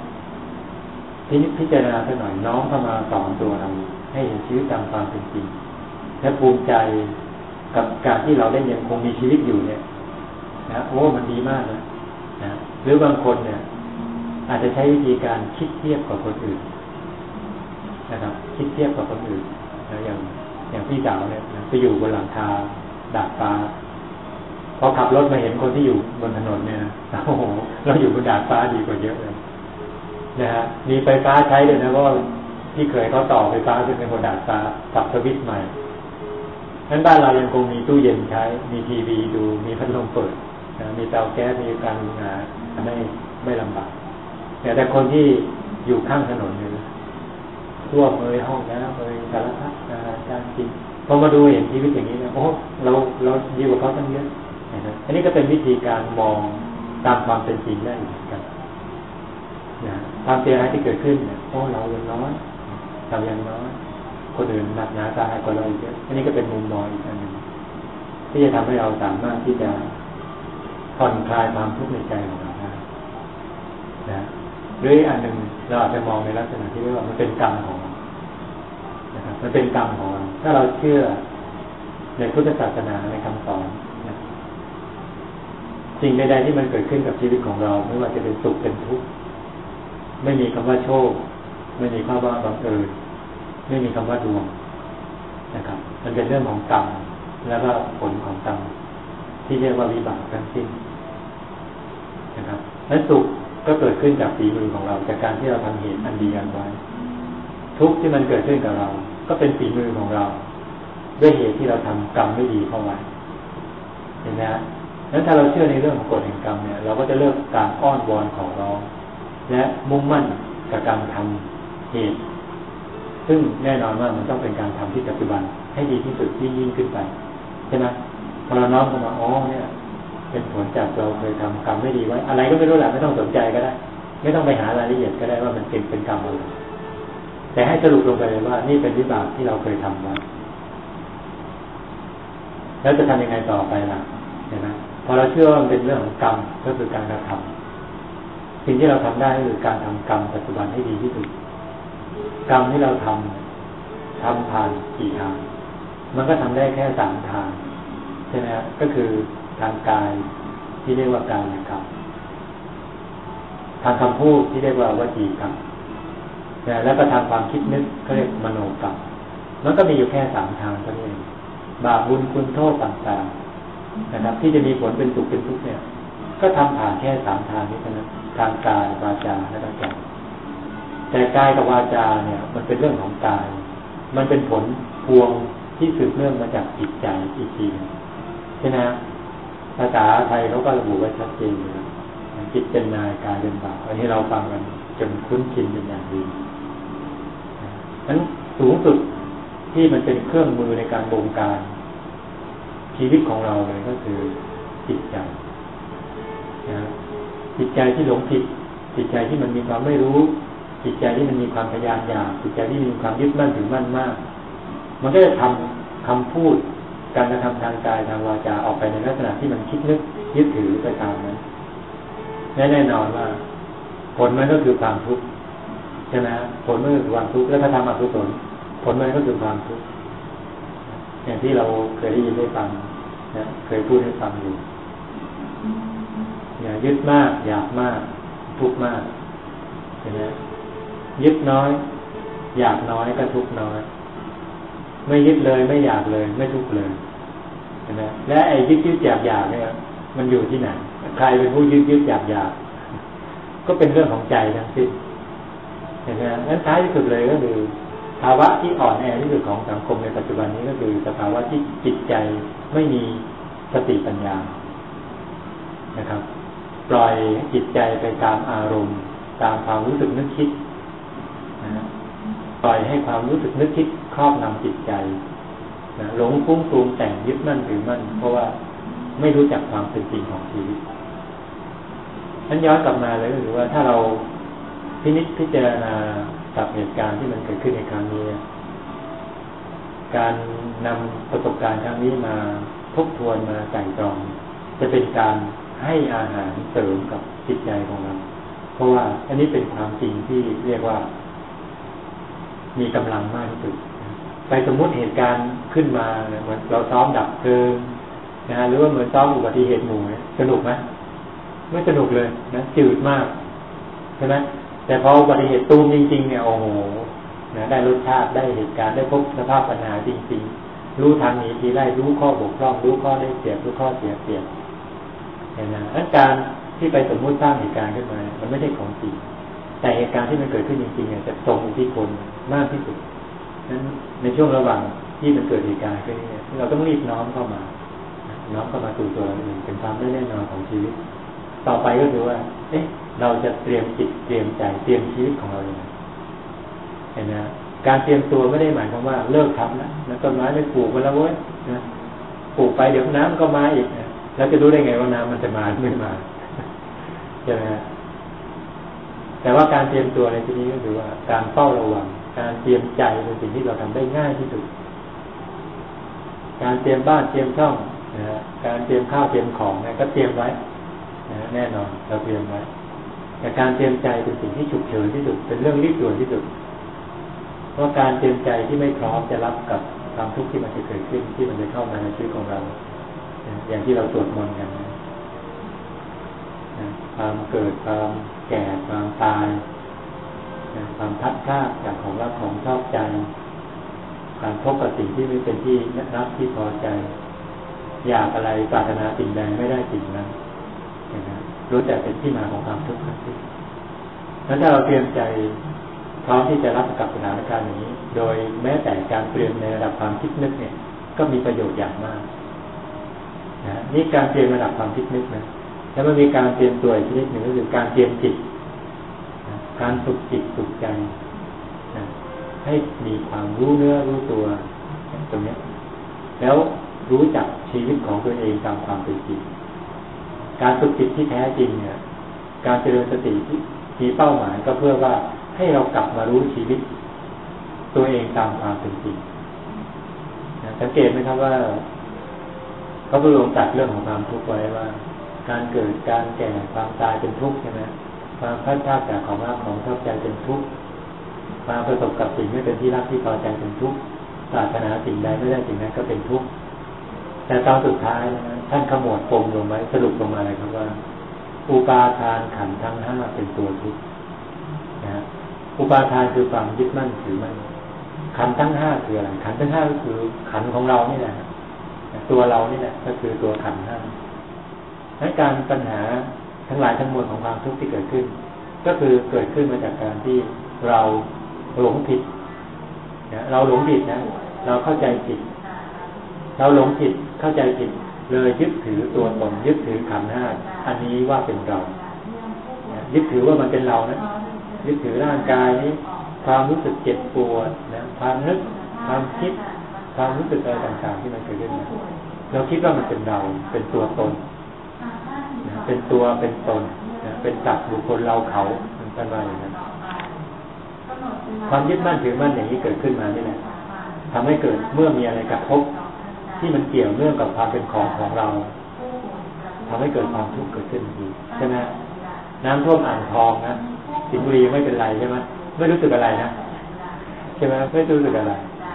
พิจารณาสักหน่อยน้องเข้ามาสอนตัวเราให้เห็นชีวิตตามความเป็นจริงและภูมิใจกับการที่เราได้ยังคงมีชีวิตอยู่เนี่ยนะโอ้มันดีมากนะหรือบางคนเนี่ยอาจจะใช้วิธีการคิดเทียบกับคนอื่นนะครับคิดเทียบกับคนอื่นนะอย่างพี่สาวเนี่ยไปอยู่บนหลังคาดาดฟ้าพอขับรถมาเห็นคนที่อยู่บนถนนเนี่ยโอ้โหเราอยู่บนดาดฟ้าดีกว่าเยอะเลยนะฮะมีไฟฟ้าใช้เลยนะเพราะที่เคยเขาต่อไฟฟ้าขึ้นเป็นบนดาดฟ้าสับสวิตช์ใหม่นั้นบ้านเรายังคงมีตู้เย็นใช้มีทีวีดูมีพัดลมเปิดนะมีเตาแก๊สมีการหุงหาไม่ลำบากแต่คนที่อยู่ข้างถนนเนี่ยท่วมเลยห้องน้ำเลยสารพัดการกินพอมาดูเห็นชีวิตอย่างนี้นะโอ้เราดีกว่าเขาตั้งเยอะนะอันนี้ก็เป็นวิธีการมองตามความเป็นจริงได้เหมือนกันนะความเสียหายที่เกิดขึ้นเนี่ยโอ้เรายังน้อยเรายังน้อยคนอื่นหนักหนาตายกว่าเราเยอะอันนี้ก็เป็นมุมมองอีกอันหนึ่งที่จะทำให้เราสามารถที่จะผ่อนคลายความทุกข์ในใจของเราได้นะหรืออันหนึ่งเราอาจจะมองในลักษณะที่เรียกว่ามันเป็นกรรมของเรานะครับมันเป็นกรรมของเราถ้าเราเชื่อในพุทธศาสนาในคำสอนนะสิ่งใดๆที่มันเกิดขึ้นกับชีวิตของเราไม่ว่าจะเป็นสุขเป็นทุกข์ไม่มีคำว่าโชคไม่มีคำว่าบังเอิญไม่มีคำว่าดวงนะครับมันเป็นเรื่องของกรรมแล้วก็ผลของกรรมที่เรียกว่าวิบากทั้งสิ้นนะครับและสุขก็เกิดขึ้นจากฝีมือของเราจากการที่เราทำเหตุอันดีอันไว้ทุกข์ที่มันเกิดขึ้นกับเราก็เป็นฝีมือของเราด้วยเหตุที่เราทำกรรมไม่ดีเข้าไว้เห็นไหมฮะนั้นถ้าเราเชื่อในเรื่องของกฎแห่งกรรมเนี่ยเราก็จะเลิกการอ้อนวอนขอร้องและมุ่งมั่นกับการทำเหตุซึ่งแน่นอนว่ามันต้องเป็นการทำที่ปัจจุบันให้ดีที่สุดที่ยิ่งขึ้นไปใช่ไหมพอเราน้อมเข้ามาเนี่ยเป็นผลจากเราเคยทำกรรมไม่ดีไว้อะไรก็ไม่รู้แหละไม่ต้องสนใจก็ได้ไม่ต้องไปหารายละเอียดก็ได้ว่ามันเป็นกรรมอะไรแต่ให้สรุปลงไปเลยว่านี่เป็นวิบากที่เราเคยทำไว้แล้วจะทำยังไงต่อไปล่ะเห็นไหมพอเราเชื่อว่ามันเป็นเรื่องของกรรมก็คือการกระทำสิ่งที่เราทำได้ก็คือการทำกรรมปัจจุบันให้ดีที่สุดกรรมที่เราทำผ่านกี่ทางมันก็ทำได้แค่3 ทางใช่ไหมครับก็คือทางกายที่เรียกว่ากายกรรมทางคำพูดที่เรียกว่าวจีกรรมแล้วก็ทางความคิดนึกเขาเรียกมโนกรรมมันก็มีอยู่แค่3 ทางเท่านั้นเองบาปบุญคุณโทษต่างๆนะครับที่จะมีผลเป็นสุขเป็นทุกข์เนี่ยก็ทำผ่านแค่3 ทางนี้เท่านั้นทางกายวาจาและใจแต่กายกับวาจาเนี่ยมันเป็นเรื่องของกายมันเป็นผลพวงที่สืบเนื่องมาจากจิตใจอีกทีนึงใช่ไหมภาษาไทยเขาก็ระบุไว้ชัดเจนเลยจิตเป็นนายกายเป็นบ่าวอันนี้เราฟังกันจนคุ้นชินเป็นอย่างดีนั้นสูงสุดที่มันเป็นเครื่องมือในการบงการชีวิตของเราเลยก็คือจิตใจนะจิตใจที่หลงผิดจิตใจที่มันมีความไม่รู้จิตใจที่มันมีความพยายามอยากจิตใจที่มีความยึดมั่นถือมั่นมากมันก็จะทำคำพูดการกระทำทางกายทางวาจาออกไปในลักษณะที่มันคิดนึกยึดถือไปตามนั้นแน่นอนว่าผลมันก็คือความทุกข์ใช่ไหมผลมันคือความทุกข์แล้วถ้าทำอกุศลผลมันก็คือความทุกข์อย่างที่เราเคยได้ยินได้ฟังนะเคยพูดให้ฟังอยู่อย่ายึดมากอยากมากทุกข์มากเห็นไหมยึดน้อยอยากน้อยก็ทุกข์น้อยไม่ยึดเลยไม่อยากเลยไม่ทุกข์เลยเห็นไหมและไอ้ยึดอยากเนี่ยมันอยู่ที่ไหนใครเป็นผู้ยึดอยากก็เป็นเรื่องของใจทั้งสิ้นเห็นไหมงั้นท้ายที่สุดเลยก็คือภาวะที่อ่อนแอที่สุดของสังคมในปัจจุบันนี้ก็คือสภาวะที่จิตใจไม่มีสติปัญญานะครับปล่อยจิตใจไปตามอารมณ์ตามความรู้สึกนึกคิดนะปล่อยให้ความรู้สึกนึกคิดครอบงำจิตใจนะหลงฟุ้งปรุงแต่งยึดมั่นถือมั่นเพราะว่าไม่รู้จักความเป็นจริงของชีวิตนั้นย้อนกลับมาเลยก็คือว่าถ้าเราพิจารณากับเหตุการณ์ที่มันเกิดขึ้นในครั้งนี้การนำประสบการณ์ครั้งนี้มาทบทวนมาไตร่ตรองจะเป็นการให้อาหารเสริมกับจิตใจของเราเพราะว่าอันนี้เป็นความจริงที่เรียกว่ามีกำลังมากที่สุดไปสมมุติเหตุการณ์ขึ้นมาเหมือนเราซ้อมดับเพลิงนะฮะหรือว่าเหมือนซ้อมอุบัติเหตุหมู่สนุกไหมไม่สนุกเลยนะจืดมากใช่ไหมแต่พออุบัติเหตุตูมจริงๆเนี่ยโอ้โหนะได้รสชาติได้เหตุการณ์ได้พบสภาพปัญหาจริงๆรู้ทางหนีทีไล่รู้ข้อบกพร่องรู้ข้อได้เสียรู้ข้อเสียเห็นไหมงั้นการที่ไปสมมุติสร้างเหตุการณ์ขึ้นมามันไม่ใช่ของจริงแต่เหตุการณ์ที่มันเกิดขึ้นจริงๆเนี่ยจะส่งอิทธิพลมากที่สุดนั้นในช่วงระหว่างที่มันเกิดเหตุการณ์ขึ้นเนี่ยเราต้องรีบน้อมเข้ามาสู่ตัวเราเองเป็นความไม่แน่นอนของชีวิตต่อไปก็คือว่าเราจะเตรียมจิตเตรียมใจเตรียมชีวิตของเราอย่างไรเห็นไหมการเตรียมตัวไม่ได้หมายความว่าเลิกทำแล้วต้นไม้ไม่ปลูกมันแล้วเว้ยนะปลูกไปเดี๋ยวน้ำก็มาอีกนะแล้วจะรู้ได้ไงว่าน้ำมันจะมาไม่มาใช่ไหมแต่ว่าการเตรียมตัวในที่นี้ก็คือว่าการเฝ้าระวังการเตรียมใจเป็นสิ่งที่เราทำได้ง่ายที่สุดการเตรียมบ้านเตรียมช่องนะการเตรียมข้าวเตรียมของเนี่ยก็เตรียมไว้นะแน่นอนเราเตรียมไว้แต่การเตรียมใจเป็นสิ่งที่ฉุกเฉินที่สุดเป็นเรื่องรีบด่วนที่สุดเพราะการเตรียมใจที่ไม่พร้อมจะรับกับความทุกข์ที่มันจะเกิดขึ้นที่มันจะเข้ามาในชีวิตของเราอย่างที่เราสวดมนต์กันความเกิดความแก่ความตายความพัดพลาดจากของรักของชอบใจการพบกับสิ่งที่ไม่เป็นที่รักที่พอใจอยากอะไรปรารถนาสิ่งใดไม่ได้สิ่งนั้นรู้แต่เป็นที่มาของความทุกข์ทั้งสิ้นแล้วถ้าเราเตรียมใจพร้อมที่จะรับกับสถานการณ์นี้โดยแม้แต่การเตรียมในระดับความคิดนึกเนี่ยก็มีประโยชน์อย่างมากนี่การเตรียมระดับความคิดนึกนะแล้วมันมีการเตรียมตัวอีกชนิดหนึ่งก็คือการเตรียมจิตการฝึกจิตฝึกใจให้มีความรู้เนื้อรู้ตัวตรงนี้แล้วรู้จักชีวิตของตัวเองตามความเป็นจริงการฝึกจิตที่แท้จริงเนี่ยการเจริญสติมีเป้าหมายก็เพื่อว่าให้เรากลับมารู้ชีวิตตัวเองตามความเป็นจริงสังเกตไหมครับว่าเขาพระองค์ตรัสเรื่องของความทุกข์ไว้ว่าการเกิดการแก่ความตายเป็นทุกข์ใช่ไหมความพัดพลาดจากของรักของชอบใจเป็นทุกข์ความประสบกับสิ่งไม่เป็นที่รักที่พอใจเป็นทุกข์ปรารถนาสิ่งใดไม่ได้สิ่งนั้นก็เป็นทุกข์แต่ตอนสุดท้ายนะท่านขมวดปมลงไว้สรุปลงมาเลยครับว่าอุปาทานขันธ์ทั้งห้าเป็นตัวทุกข์นะอุปาทานคือความยึดมั่นถือมั่นขันธ์ทั้งห้าคืออะไรขันธ์ทั้งห้าก็คือขันธ์ของเรานี่แหละตัวเรานี่แหละก็คือตัวขันธ์ห้าและการปัญหาทั้งหลายทั้งมวลของความทุกข์ที่เกิดขึ้นก็คือเกิดขึ้นมาจากการที่เราหลงผิดนะเราหลงผิดนะเราเข้าใจผิดเราหลงผิดเข้าใจผิดเลยยึดถือตัวตนยึดถือขันธ์ห้าอันนี้ว่าเป็นเรายึดถือว่ามันเป็นเรานะยึดถือร่างกายนี้ความรู้สึกเจ็บปวดนะความนึกความคิดความรู้สึกอะไรต่างๆที่มันเกิดขึ้นเราคิดว่ามันเป็นเราเป็นตัวตนเป็นตัวเป็นตนเป็นสัตว์บุคคลเราเขาเป็นอะไรอย่างนั้นความยึดมั่นถือมั่นอย่างนี้เกิดขึ้นมานี่แหละทำให้เกิดเมื่อมีอะไรกระทบที่มันเกี่ยวเนื่องกับความเป็นของเราทำให้เกิดความทุกข์เกิดขึ้นดีใช่ไหมน้ำท่วมอ่างทองนะสิงห์บุรีไม่เป็นไรใช่ไหมไม่รู้สึกอะไรนะใช่ไหมไม่รู้สึกอะไร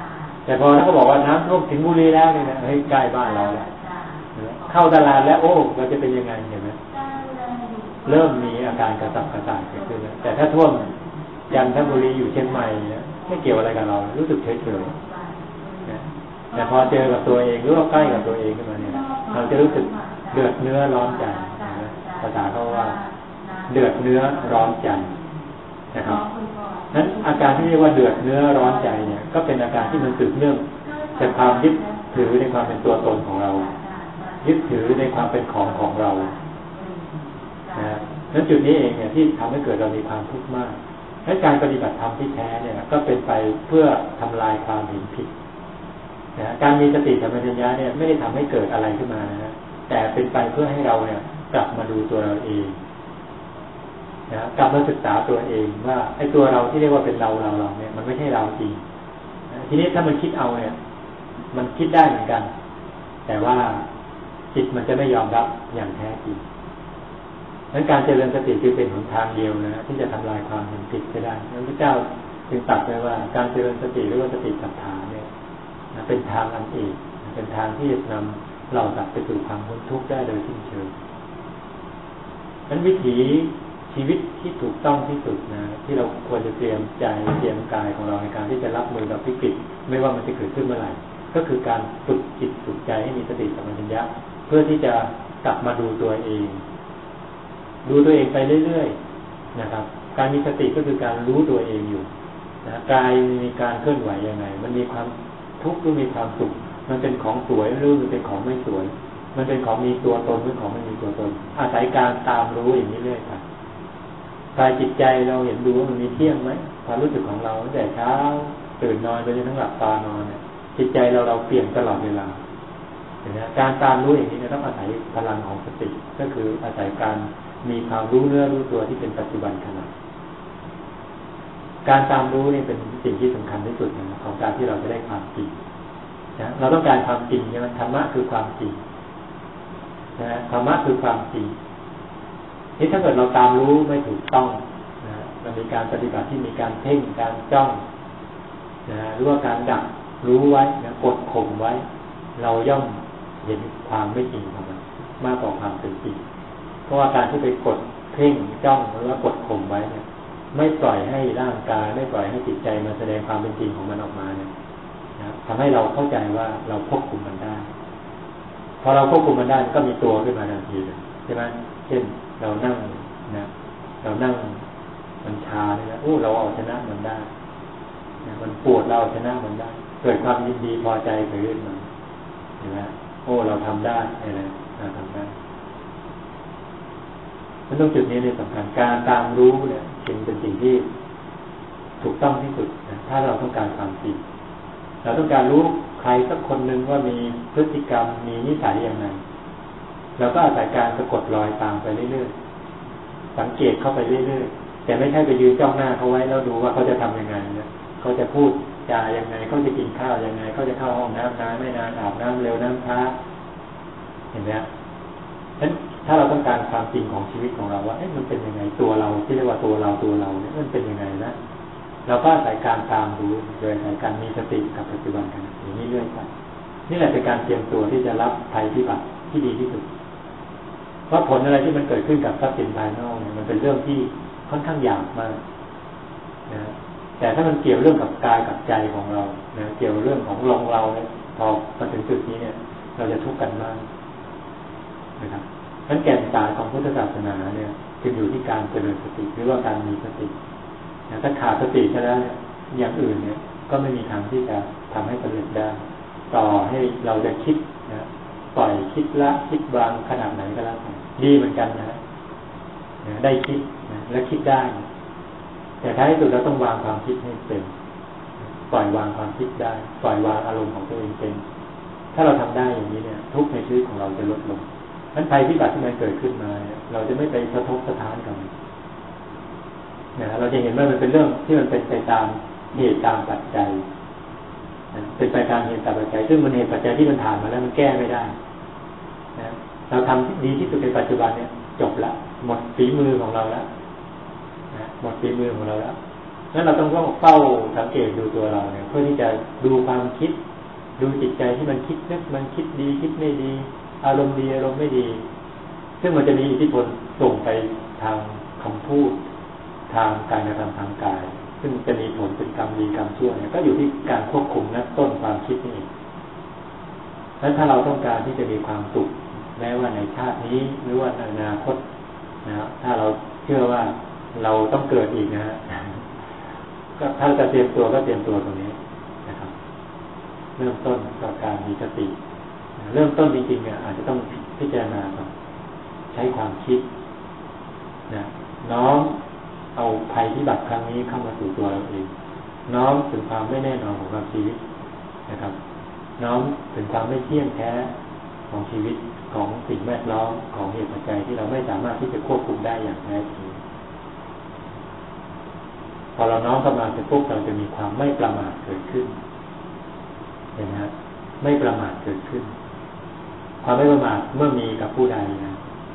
แต่พอเขาบอกว่าน้ำท่วมถึงบุรีแล้วเนี่ยนะเฮ้ยใกล้บ้านเราแล้วเข้าตลาดแล้วโอ้เราจะเป็นยังไงเห็นไหมเริ่มมีอาการกระสับกระส่ายเกิดขึ้นแล้วแต่ถ้าท่วมจันทบุรีอยู่เชียงใหม่เนี่ยไม่เกี่ยวอะไรกับเรารู้สึกเฉยๆนะแต่พอเจอกับตัวเองหรือว่าใกล้กับตัวเองขึ้นมาเนี่ยเราจะรู้สึกเดือดเนื้อร้อนใจนะภาษาเขาว่าเดือดเนื้อร้อนใจนะครับนั้นอาการที่เรียกว่าเดือดเนื้อร้อนใจเนี่ยก็เป็นอาการที่มันสืบเนื่องจากความยึดถือในความเป็นตัวตนของเรายึดถือในความเป็นของเรานะนั้นจุดนี้เองเนี่ยที่ทำให้เกิดเรามีความทุกข์มากและการปฏิบัติธรรมที่แท้เนี่ยก็เป็นไปเพื่อทำลายความเห็นผิดนะการมีสติสัมปชัญญะเนี่ยไม่ได้ทำให้เกิดอะไรขึ้นมานะแต่เป็นไปเพื่อให้เราเนี่ยกลับมาดูตัวเราเองนะกลับมาศึกษาตัวเองว่าไอ้ตัวเราที่เรียกว่าเป็นเราเนี่ยมันไม่ใช่เราจริงนะทีนี้ถ้ามันคิดเอาเนี่ยมันคิดได้เหมือนกันแต่ว่าจิตมันจะไม่ยอมรับอย่างแท้จริงนั้นการเจริญสติคือเป็นหนทางเดียวนะที่จะทำลายความเห็นผิดไปได้พระเจ้าจึงตรัสไว้ว่าการเจริญสติหรือว่าสติปัฏฐานเนี่ยเป็นทางอันเอกเป็นทางที่จะนำเราสัตว์ไปสู่ความพ้นทุกข์ได้โดยสิ้นเชิงนั้นวิถีชีวิตที่ถูกต้องที่สุดนะที่เราควรจะเตรียมใจเตรียมกายของเราในการที่จะรับมือกับวิกฤตไม่ว่ามันจะเกิดขึ้นเมื่อไหร่ก็คือการฝึกจิตฝึกใจให้มีสติสัมปชัญญะเพื่อที่จะกลับมาดูตัวเองดูตัวเองไปเรื่อยๆนะครับการมีสติก็คือการรู้ตัวเองอยู่นะกายมีการเคลื่อนไหวยังไงมันมีความทุกข์หรือมีความสุขมันเป็นของสวยหรือมันเป็นของไม่สวยมันเป็นของมีตัวตนหรือของไม่มีตัวตนอาศัยการตามรู้อย่างนี้เรื่อยครับกายจิตใจเราเห็นดูว่ามันมีเที่ยงไหมความรู้สึกของเราตั้งแต่เช้าตื่นนอนไปจนถึงหลับตานอนเนี่ยจิตใจเราเปลี่ยนตลอดเวลาเห็นไหมการตามรู้อย่างนี้ต้องอาศัยพลังของสติก็คืออาศัยการมีความรู้เนื้อรู้ตัวที่เป็นปัจจุบันขณะการตามรู้นี่เป็นสิ่งที่สำคัญที่สุดนะของการที่เราจะได้ความจริงนะเราต้องการความจริงใช่ไหมธรรมะคือความจริงนะธรรมะคือความจริงนี่ถ้าเกิดเราตามรู้ไม่ถูกต้องนะมันมีการปฏิบัติที่มีการเพ่งการจ้องนะหรือว่าการดักรู้ไว้นะกดข่มไว้เราย่อมเห็นความไม่จริงของมันมากกว่าความเป็นจริงเพราะว่าการที่ไปกดเพ่งจ้องหรือว่ากดข่มไว้เนี่ยไม่ปล่อยให้ร่างกายไม่ปล่อยให้จิตใจมาแสดงความเป็นจริงของมันออกมาเนี่ยนะทำให้เราเข้าใจว่าเราควบคุมมันได้พอเราควบคุมมันได้ก็มีตัวขึ้นมาทันทีใช่ไหมเช่นเรานั่งนะเรานั่งมันชาเนี่ยนะเราเอาชนะมันได้นะมันปวดเราชนะมันได้เกิดความยินดีพอใจเกิดขึ้นมาเห็นไหมเราทำได้อะไรเราทำได้มันต้องจุดนี้เลยสำคัญการตามรู้เนี่ยจึงเป็นสิ่งที่ถูกต้องที่สุดนะถ้าเราต้องการความจริงเราต้องการรู้ใครสักคนหนึ่งว่ามีพฤติกรรมมีนิสัยอย่างไรเราก็อาศัยการสะกดรอยตามไปเรื่อยๆสังเกตเข้าไปเรื่อยๆแต่ไม่ใช่ไปยืนจ้องหน้าเขาไว้แล้วดูว่าเขาจะทำยังไงนะเขาจะพูดจายังไงเขาจะกินข้าวยังไงเขาจะเข้าห้องน้ำนานไม่นานอาบน้ำเร็วน้ำช้าเห็นไหมฉะนั้นถ้าเราต้องการความจริงของชีวิตของเราว่ามันเป็นยังไงตัวเราที่เรียกว่าตัวเราเนี่ยมันเป็นยังไงนะเราก็อาศัยการตามรู้โดยอาศัยการมีสติกับปัจจุบันกันอย่างนี้เรื่อยไปนี่แหละเป็นการเตรียมตัวที่จะรับภัยพิบัติที่ดีที่สุดเพราะผลอะไรที่มันเกิดขึ้นกับทรัพย์สินภายนอกเนี่ยมันเป็นเรื่องที่ค่อนข้างหยาบมากนะแต่ถ้ามันเกี่ยวเรื่องกับกายกับใจของเรานะเกี่ยวเรื่องของเราเนี่ยพอมาถึงจุดนี้เนี่ยเราจะทุกข์กันมากนะครับฉะนั้นแก่นสารของพุทธศาสนาเนี่ยจึงอยู่ที่การเจริญสติหรือว่าการมีสติถ้าขาดสติซะแล้วเนี่ยอย่างอื่นเนี่ยก็ไม่มีทางที่จะทำให้สำเร็จได้ต่อให้เราจะคิดนะปล่อยคิดละคิดวางขนาดไหนก็แล้วแต่ดีเหมือนกันนะได้คิดนะและคิดได้แต่ท้ายที่สุดเราต้องวางความคิดให้เป็นปล่อยวางความคิดได้ปล่อยวางอารมณ์ของตัวเองเป็นถ้าเราทำได้อย่างนี้เนี่ยทุกในชีวิตของเราจะลดลงนั้นภัยพิบัติที่มันเกิดขึ้นมาเราจะไม่ไปสะทกสะท้านกับมันนะเราจะเห็นว่ามันเป็นเรื่องที่มันเป็นไปตามเหตุตามปัจจัยเป็นไปตามเหตุตามปัจจัยซึ่งมันเหตุปัจจัยที่มันผ่านมาแล้วมันแก้ไม่ได้นะเราทำดีที่สุดในปัจจุบันเนี่ยจบละหมดฝีมือของเราแล้วนะหมดฝีมือของเราแล้วนั้นเราต้องเฝ้าสังเกตดูตัวเราเนี่ยเพื่อที่จะดูความคิดดูจิตใจที่มันคิดนึกมันคิดดีคิดไม่ดีอารมณ์ดีอารมณ์ไม่ดีซึ่งมันจะมีอิทธิพลส่งไปทางคำพูดทางการกระทำทางกายซึ่งจะมีผลเป็นกรรมดีกรรมชั่วเนี่ยก็อยู่ที่การควบคุมนะต้นความคิดนี่เองนั้นถ้าเราต้องการที่จะมีความสุขแม้ว่าในชาตินี้หรือว่าในอนาคตนะถ้าเราเชื่อว่าเราต้องเกิดอีกนะฮะก็ถ้าจะเตรียมตัวก็เตรียมตัวตรงนี้นะครับเริ่มต้นกับการมีสติเริ่มต้นจริงๆเนี่ยอาจจะต้องพิจารณาก่อนใช้ความคิดนะน้อมเอาภัยพิบัติครั้งนี้เข้ามาสู่ตัวเราเองน้อมถึงความไม่แน่นอนของชีวิตนะครับน้อมถึงความไม่เที่ยงแท้ของชีวิตของสิ่งแวดล้อมของเหตุปัจจัยที่เราไม่สามารถที่จะควบคุมได้อย่างแท้จริงพอเราน้อมเข้ามาเสร็จปุ๊บเราจะมีความไม่ประมาทเกิดขึ้นเห็นไหมครับไม่ประมาทเกิดขึ้นความไม่ประมาทเมื่อมีกับผู้ใดนะ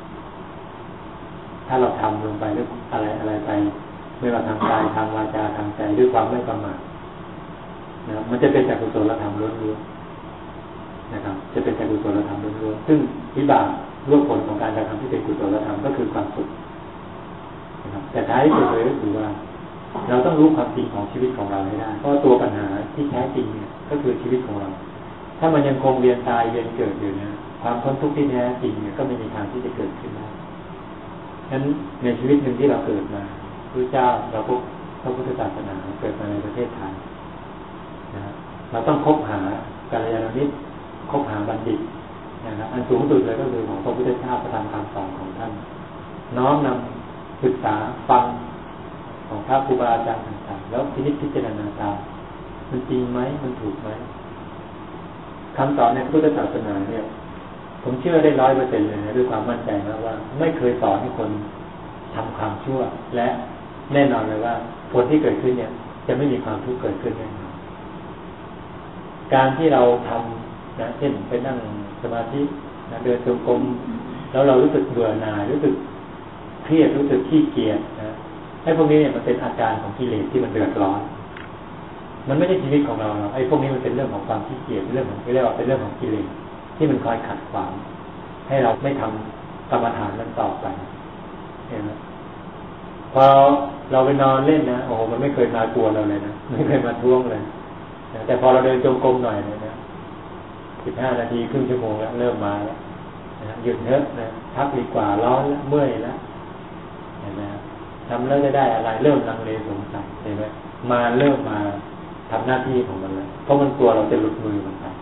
ถ้าเราทำลงไปด้วยอะไรไปไม่ว่าทางกายทางวาจาทางใจด้วยความไม่ประมาทนะมันจะเป็นแต่กุศลธรรมล้วนๆนะครับจะเป็นแต่กุศลธรรมล้วนๆซึ่งวิบากรวบผลของการกระทำที่เป็นกุศลธรรมก็คือความสุขนะครับแต่ท้ายสุดเลยก็คือว่าเราต้องรู้ความจริงของชีวิตของเราให้ได้เพราะตัวปัญหาที่แท้จริงเนี่ยก็คือชีวิตของเราถ้ามันยังคงเวียนตายเวียนเกิดอยู่นะความพ้นทุกข์ที่แท้จริงเนี่ยก็ไม่มีทางที่จะเกิดขึ้นได้ฉะนั้นในชีวิตหนึ่งที่เราเกิดมาพระเจ้าเราพระพุทธศาสนาเกิดมาในประเทศไทยนะเราต้องคบหากัลยาณมิตรคบหาบัณฑิตนะครับอันสูงสุดเลยก็คือของพระพุทธเจ้าประทานคำสอนของท่านน้อมนำศึกษาฟังของพระครูบาอาจารย์ต่างๆแล้วพิจารณาตามมันจริงไหมมันถูกไหมคำสอนในพุทธศาสนาเนี่ยผมเชื่อได้100%เลยนะด้วยความมั่นใจนะว่าไม่เคยสอนให้คนทำความชั่วและแน่นอนเลยว่าผลที่เกิดขึ้นเนี่ยจะไม่มีความทุกข์เกิดขึ้นแน่นอนการที่เราทำนะเช่นไปนั่งสมาธินะเดินจงกรมแล้วเรารู้สึกเบื่อหน่ายรู้สึกเครียดรู้สึกขี้เกียจนะไอ้พวกนี้เนี่ยมันเป็นอาการของกิเลสที่มันเดือดร้อนมันไม่ใช่ชีวิตของเราไอ้พวกนี้มันเป็นเรื่องของความขี้เกียจเป็นเรื่องของเรียกว่าเป็นเรื่องของกิเลสที่มันคอยขัดขวางให้เราไม่ทำกรรมฐานนั้นต่อไปเห็นไหมพอเราไปนอนเล่นนะโอ้โหมันไม่เคยมากวนเราเลยนะไม่เคยมาท้วงเลยแต่พอเราเดินจงกรมหน่อยนะ15 นาทีครึ่งชั่วโมงแล้วเริ่มมาแล้วหยุดเถอะนะพักดีกว่าร้อนแล้วเมื่อยแล้วเห็นไหมทำแล้วจะได้อะไรเริ่มลังเลสงสัยเห็นไหมเริ่มมาทำหน้าที่ของมันแล้วเพราะมันกลัวเราจะหลุดมือมันไป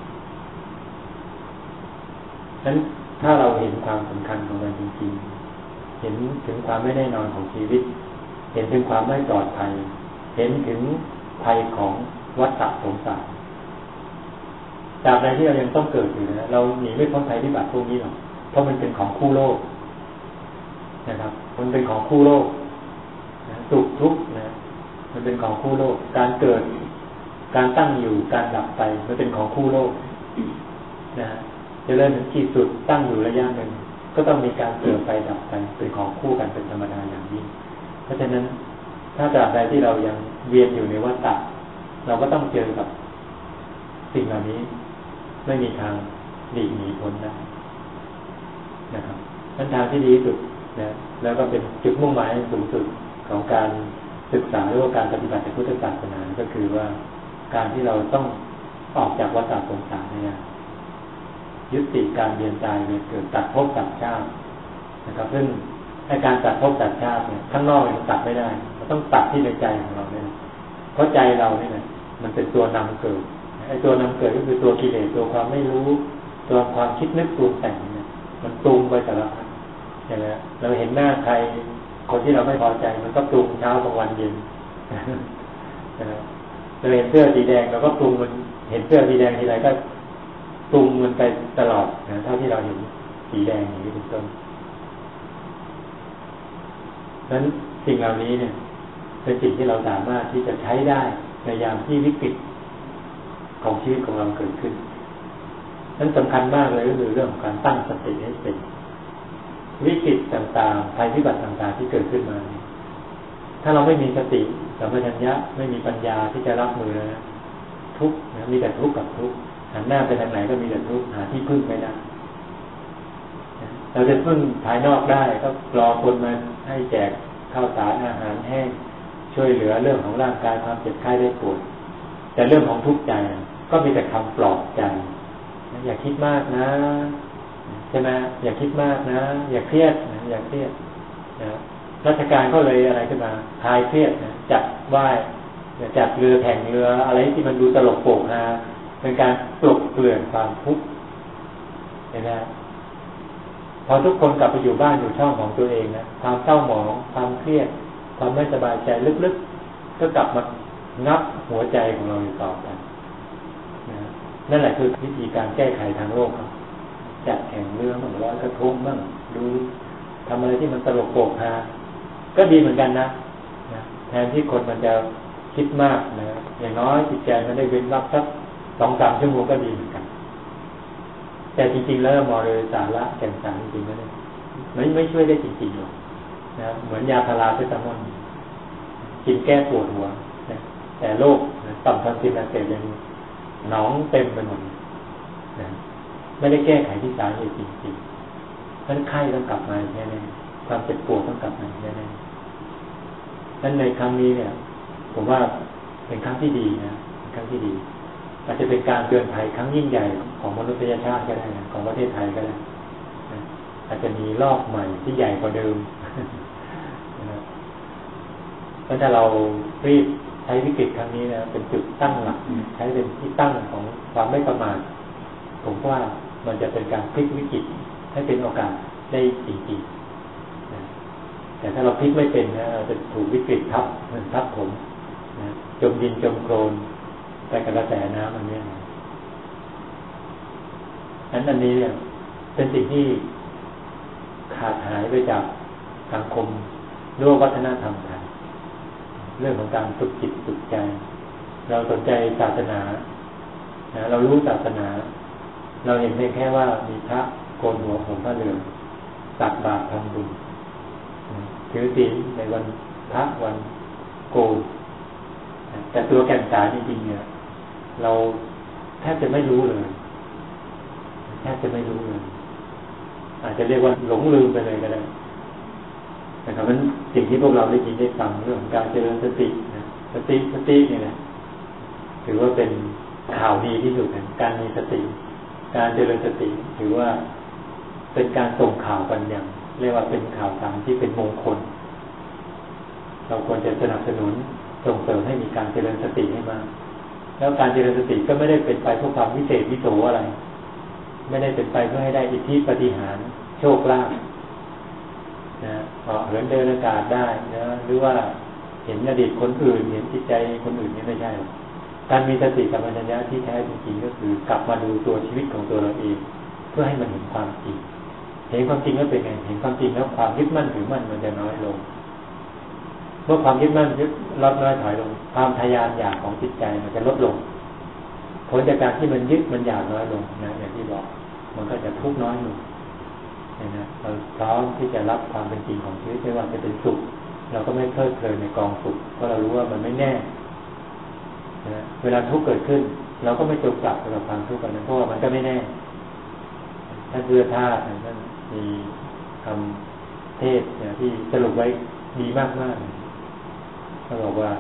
ฉะนั้นถ้าเราเห็นความสำคัญของมันจริงๆเห็นถึงความไม่แน่นอนของชีวิตเห็นถึงความไม่ปลอดภัยเห็นถึงภัยของวัฏสงสารตราบใดที่เรายังต้องเกิดอยู่นะเราหนีไม่พ้นภัยพิบัติพวกนี้หรอกเพราะมันเป็นของคู่โลกนะครับมันเป็นของคู่โลกสุขทุกข์นะมันเป็นของคู่โลกการเกิดการตั้งอยู่การดับไปมันเป็นของคู่โลกนะจะเริ่มถึงขีดสุดตั้งอยู่ระยะหนึ่งก็ต้องมีการเกิดไปดับไปเป็นของคู่กันเป็นธรรมดาอย่างยิ่งเพราะฉะนั้นถ้าตราบใดที่เรายังเวียนอยู่ในวัฏฏะเราก็ต้องเจอกับสิ่งเหล่านี้ไม่มีทางหลีกหนีพ้นได้นะครับทางที่ดีที่สุดนะแล้วก็เป็นจุดมุ่งหมายสูงสุดของการศึกษาหรือว่าการปฏิบัติในพุทธศาสนาก็คือว่าการที่เราต้องออกจากวัฏสงสารเนี่ยยุติการเวียนตายเวียนเกิดตัดภพตัดชาตินะครับซึ่งในการตัดภพตัดชาติเนี่ยข้างนอกมันตัดไม่ได้เราต้องตัดที่ในใจของเราเนี่ยเพราะใจเราเนี่ยมันเป็นตัวนำเกิดไอ้ตัวนำเกิดก็คือตัวกิเลสตัวความไม่รู้ตัวความคิดนึกปรุงแต่งเนี่ยมันปรุงไปแต่ละพันใช่ไหมเราเห็นหน้าใครคนที่เราไม่พอใจมันก็ปรุงเช้ากลางวันเย็นเราเห็นเสื้อสีแดงเราก็ปรุงมันเห็นเสื้อสีแดงทีไรก็ปรุงมันไปตลอดนะเท่าที่เราเห็นสีแดงอย่างนี้เป็นต้นนั้นสิ่งเหล่านี้เนี่ยเป็นสิ่งที่เราสามารถที่จะใช้ได้ในยามที่วิกฤตของชีวิตของเราเกิดขึ้นนั้นสำคัญมากเลยก็คือเรื่องของการตั้งสติให้เป็นวิกฤตต่างๆภัยพิบัติต่างๆที่เกิดขึ้นมาถ้าเราไม่มีสติสัมปชัญญะไม่มีปัญญาที่จะรับมือนะทุกข์นะมีแต่ทุกข์กับทุกข์หันหน้าไปทางไหนก็มีแต่ทุกข์หาที่พึ่งไม่ได้เราจะพึ่งภายนอกได้ก็รอคนมาให้แจกข้าวสารอาหารแห้งช่วยเหลือเรื่องของร่างกายความเจ็บไข้ได้ป่วยแต่เรื่องของทุกข์ใจก็มีแต่คำปลอบใจอย่าคิดมากนะใช่ไหมอย่าคิดมากนะอย่าเครียดนะอย่าเครียดนะราชการก็เลยอะไรขึ้นมาคลายเครียดนะจัดว่ายจัดเรือแข่งเรืออะไรที่มันดูตลกโปกฮาเป็นการปลุกเปลี่ยนความทุกข์เห็นไหมพอทุกคนกลับไปอยู่บ้านอยู่ช่องของตัวเองนะความเศร้าหมองความเครียดความไม่สบายใจลึกๆก็กลับมางับหัวใจของเราอยู่ต่อไปนะนั่นแหละคือวิธีการแก้ไขทางโลกครับจัดแข่งเรือบ้างลอยกระทงบ้างดูทำอะไรที่มันตลกโปกฮาก็ดีเหมือนกันนะแทนที่คนมันจะคิดมากนะอย่างน้อยจิตใจมันได้เว้นวักสัก 2-3 ชั่วโมงก็ดีเหมือนกันแต่จริงๆแล้วมอเลยสาระแก่นสารจริงๆแล้วเนี่ยไม่ช่วยได้จริงๆหรอกนะเหมือนยาพาราเซตามอลกินแก้ปวดหัวนะแต่โรคต่อมทอนซิลอักเสบยังหนองเต็มไปหมดนะไม่ได้แก้ไขที่สาเหตุจริงๆนั้นไข้ต้องกลับมาแน่ๆความเจ็บปวดต้องกลับมาแน่ๆนั้นในครั้งนี้เนี่ยผมว่าเป็นครั้งที่ดีนะครั้งที่ดีอาจจะเป็นการเตือนภัยครั้งยิ่งใหญ่ของมนุษยชาติก็ได้นะของประเทศไทยก็ได้นะอาจจะมีรอบใหม่ที่ใหญ่กว่าเดิมนะเพราะถ้าเรารีบใช้วิกฤตครั้งนี้นะเป็นจุดตั้งหลักใช้เป็นที่ตั้งของความไม่ประมาทผมว่ามันจะเป็นการพลิกวิกฤตให้เป็นโอกาสได้จริงๆนะแต่ถ้าเราพลิกไม่เป็นนะเราจะถูกวิกฤตทับผมนะจมดินจมโคลนไปกับกระแสน้ำอันนี้อันนี้เนี่ยเป็นสิ่งที่ขาดหายไปจากสังคมด้วยวัฒนธรรมไทยเรื่องของการฝึกจิตฝึกใจเราสนใจศาสนาเรารู้ศาสนาเราเห็นเพียงแค่ว่ามีพระโกนหัวห่มผ้าเหลืองตักบาตรทำบุญถือศีลในวันพระวันโกนแต่ตัวแก่นสารจริงๆเนี่ยเราแทบจะไม่รู้เลยอาจจะเรียกว่าหลงลืมไปเลยก็ได้นะครับนั้นสิ่งที่พวกเราได้ยินได้ฟังเรื่องของการเจริญสตินะสติเนี่ยนะถือว่าเป็นข่าวดีที่สุดนะการมีสติการเจริญสติถือว่าเป็นการส่งข่าวกันอย่างเรียกว่าเป็นข่าวสารที่เป็นมงคลเราควรจะสนับสนุนส่งเสริมให้มีการเจริญสติให้มากแล้วการเจริญสติก็ไม่ได้เป็นไปเพื่อความวิเศษวิโสอะไรไม่ได้เป็นไปเพื่อให้ได้อิทธิปาฏิหาริย์โชคลาภนะเหินเดินอากาศได้นะหรือว่าเห็นอดีตคนอื่นเห็นจิตใจคนอื่นนี่ไม่ใช่การมีสติสัมปชัญญะที่แท้จริงก็คือกลับมาดูตัวชีวิตของตัวเราเองเพื่อให้มันเห็นความจริงเห็นความจริงแล้วเป็นไงเห็นความจริงแล้วความยึดมั่นถือมั่นมันจะน้อยลงเมื่อความยึดมั่นลดน้อยถอยลงความทะยานอยากของจิตใจมันจะลดลงผลจากการที่มันยึดมันอยากน้อยลงนะอย่างที่บอกมันก็จะทุกข์น้อยลงนะเราพร้อมที่จะรับความเป็นจริงของชีวิตไม่ว่าจะเป็นสุขเราก็ไม่เพลิดเพลินในกองสุขเพราะเรารู้ว่ามันไม่แน่นะเวลาทุกข์เกิดขึ้นเราก็ไม่จมปลักกับความทุกข์กันนะเพราะว่ามันก็ไม่แน่ถ้าเพื่อท่าท่านมีคำเทศเนี่ยที่สรุปไว้ดีมากเขาบอกว่า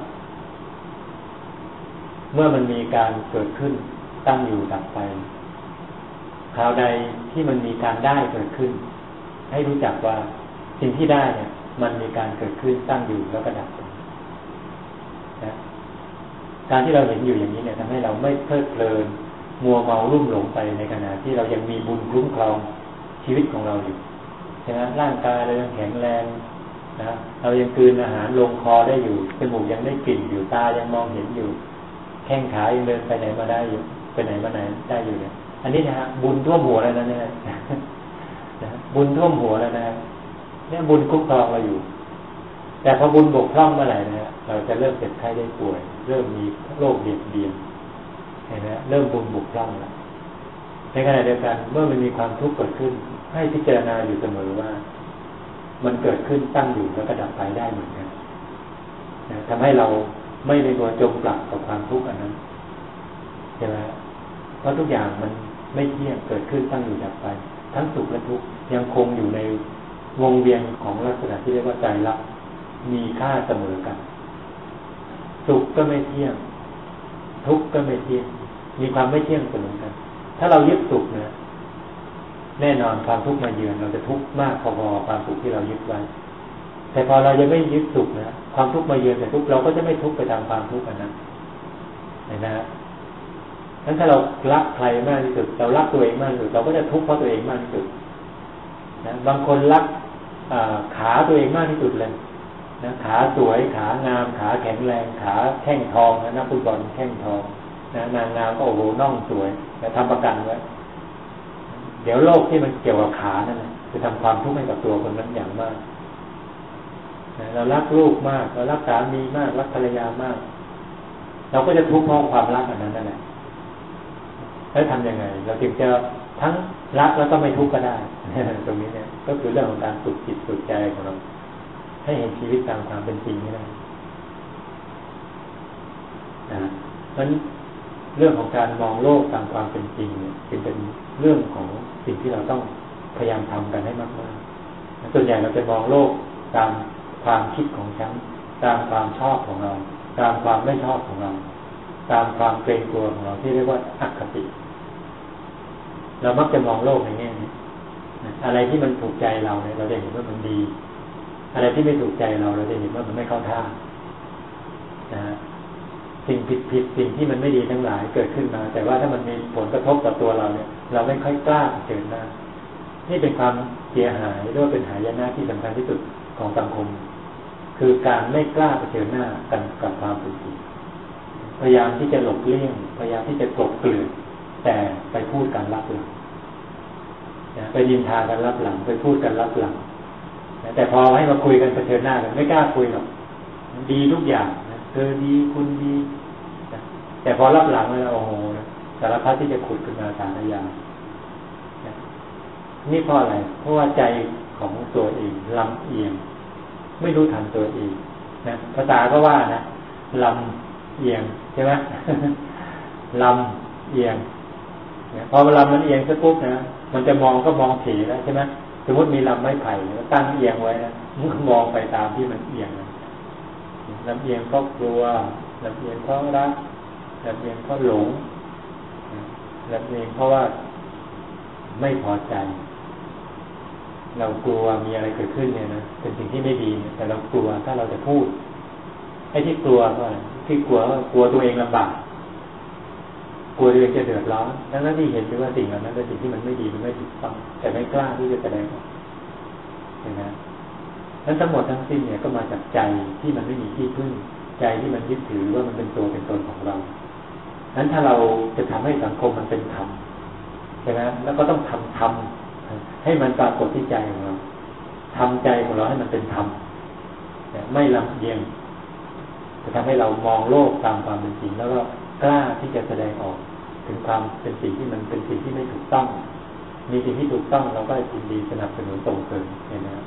เมื่อมันมีการเกิดขึ้นตั้งอยู่ดับไปคราวใดที่มันมีการได้เกิดขึ้นให้รู้จักว่าสิ่งที่ได้เนี่ยมันมีการเกิดขึ้นตั้งอยู่แล้วก็ดับไปนะการที่เราเห็นอยู่อย่างนี้เนี่ยทำให้เราไม่เพลิดเพลินมัวเมาลุ่มหลงไปในขณะที่เรายังมีบุญคุ้มครองชีวิตของเราอยู่ใช่ไหมร่างกายเรายังแข็งแรงนะเรายังกลืนอาหารลงคอได้อยู่จมูกยังได้กลิ่นอยู่ตายังมองเห็นอยู่แข้งขายังเดินไปไหนมาได้อยู่ไปไหนมาไหนได้อยู่เนี่ยอันนี้นะฮะบุญท่วมหัวแล้วนะเนี่ยบุญท่วมหัวแล้วนะเนี่ยบุญคุ้มครองเราอยู่แต่พอบุญบกพร่องเมื่อไหร่นะเราจะเริ่มเจ็บไข้ได้ป่วยเริ่มมีโรคเบียดเบียนเห็นไหมเริ่มบุญบกพร่องแล้วในขณะเดียวกันเมื่อมันมีความทุกข์เกิดขึ้นให้พิจารณาอยู่เสมอว่ามันเกิดขึ้นตั้งอยู่แล้วก็ดับไปได้เหมือนกันนะทำให้เราไม่ได้มัวจมปลักกับความทุกข์อันนั้นใช่ไหมเพราะทุกอย่างมันไม่เที่ยงเกิดขึ้นตั้งอยู่ดับไปทั้งสุขและทุกข์ยังคงอยู่ในวงเวียนของลักษณะที่เรียกว่าใจรักมีค่าเสมอกันสุขก็ไม่เที่ยงทุกข์ก็ไม่เที่ยงมีความไม่เที่ยงเสมอกันถ้าเรายึดสุขนะแน่นอนความทุกข์มาเยือนเราจะทุกข์มากพอๆความสุขที่เรายึดไว้แต่พอเรายังไม่ยึดสุขนะความทุกข์มาเยือนแต่ทุกข์เราก็จะไม่ทุกข์ไปตามความทุกข์นั้นเห็นไหมครับงั้นถ้าเรารักใครมากที่สุดเรารักตัวเองมากที่สุดเราก็จะทุกข์เพราะตัวเองมากที่สุดนะบางคนรักขาตัวเองมากที่สุดเลยนะขาสวยขางามขาแข็งแรงขาแข้งทองนะนักฟุตบอลแข้งทองนะนางงามก็โอ้โหน่องสวยนะทำประกันไว้เดี๋ยวโรคที่มันเกี่ยวกับขานั่นแหละจะทำความทุกข์ให้กับตัวคนนั้นอย่างมากนะเรารักลูกมากเรารักสามีมากรักภรรยามากเราก็จะทุกข์เพราะความรักอันนั้นนั่นแหละแล้วทำยังไงเราจึงจะทั้งรักแล้วก็ไม่ทุกข์ก็ได้ ตรงนี้เนี่ยก็คือเรื่องของการฝึกจิตฝึกใจของเราให้เห็นชีวิตตามความเป็นจริงนี่ได้เพราะเรื่องของการมองโลกตามความเป็นจริงเนี่ยจึงเป็นเรื่องของสิ่งที่เราต้องพยายามทำกันให้มากๆส่วนใหญ่เราจะมองโลกตามความคิดของฉันตามความชอบของเราตามความไม่ชอบของเราตามความเกรงกลัวของเราที่เรียกว่าอคติเรามักจะมองโลกในแง่นี้อะไรที่มันถูกใจเราเนี่ยเราจะเห็นว่ามันดีอะไรที่ไม่ถูกใจเราจะเห็นว่ามันไม่เข้าท่านะสิ่งผิดสิ่งที่มันไม่ดีทั้งหลายเกิดขึ้นมาแต่ว่าถ้ามันมีผลกระทบกับตัวเราเนี่ยเราไม่ค่อยกล้าเผชิญหน้านี่เป็นความเสียหายหรือว่าเป็นหายนะที่สำคัญที่สุดของสังคมคือการไม่กล้าเผชิญหน้ากันกับความเป็นจริงพยายามที่จะหลบเลี่ยงพยายามที่จะกลบเกลื่อนแต่ไปพูดกันลับหลังไปยินทากันลับหลังไปพูดกันลับหลังแต่พอให้มาคุยกันเผชิญหน้ากันไม่กล้าคุยหรอกดีทุกอย่างเธอดีคุณดีแต่พอลับหลังแล้วโอ้โหสารพัดที่จะขุดขึ้นมาสารยานี่เพราะอะไรเพราะว่าใจของตัวเองลำเอียงไม่รู้ทันตัวเองนะภาษาก็ว่านะลำเอียงใช่ไหม ลำเอียงพอลำมันเอียงสักปุ๊บนะมันจะมองก็มองถี่แล้วใช่ไหมสมมติมีลำไม้ไผ่ตั้งเอียงไว้นะมันก็มองไปตามที่มันเอียงลำเอียงเพราะกลัวลำเอียงเพราะรักลำเอียงเพราะหลงลำเอียงเพราะว่าไม่พอใจเรากลัวมีอะไรเกิดขึ้นเนี่ยนะเป็นสิ่งที่ไม่ดีแต่เรากลัวถ้าเราจะพูดไอ้ที่กลัวก็ที่กลัวตัวเองลำบากกลัวตัวเองจะเดือดร้อนดังนั้นที่เห็นด้วยว่าสิ่งเหล่านั้นเป็นสิ่งที่มันไม่ดีมันไม่ถูกต้องแต่ไม่กล้าที่จะแสดงออกเห็นไหมนั้นทั้งหมดทั้งสิ้นเนี่ยก็มาจากใจที่มันไม่มีที่พึ่งใจที่มันยึดถือว่ามันเป็นตัวเป็นตนของเรานั้นถ้าเราจะทำให้สังคมมันเป็นธรรมใช่ไหมแล้วก็ต้องทำให้มันปรากฏที่ใจของเราทำใจของเราให้มันเป็นธรรมไม่ลำเอียงจะทำให้เรามองโลกตามความเป็นจริงแล้วก็กล้าที่จะแสดงออกถึงความเป็นสิ่งที่มันเป็นสิ่งที่ไม่ถูกต้องมีสิ่งที่ถูกต้องเราก็ยินดีสนับสนุนส่งเสริมนะครับ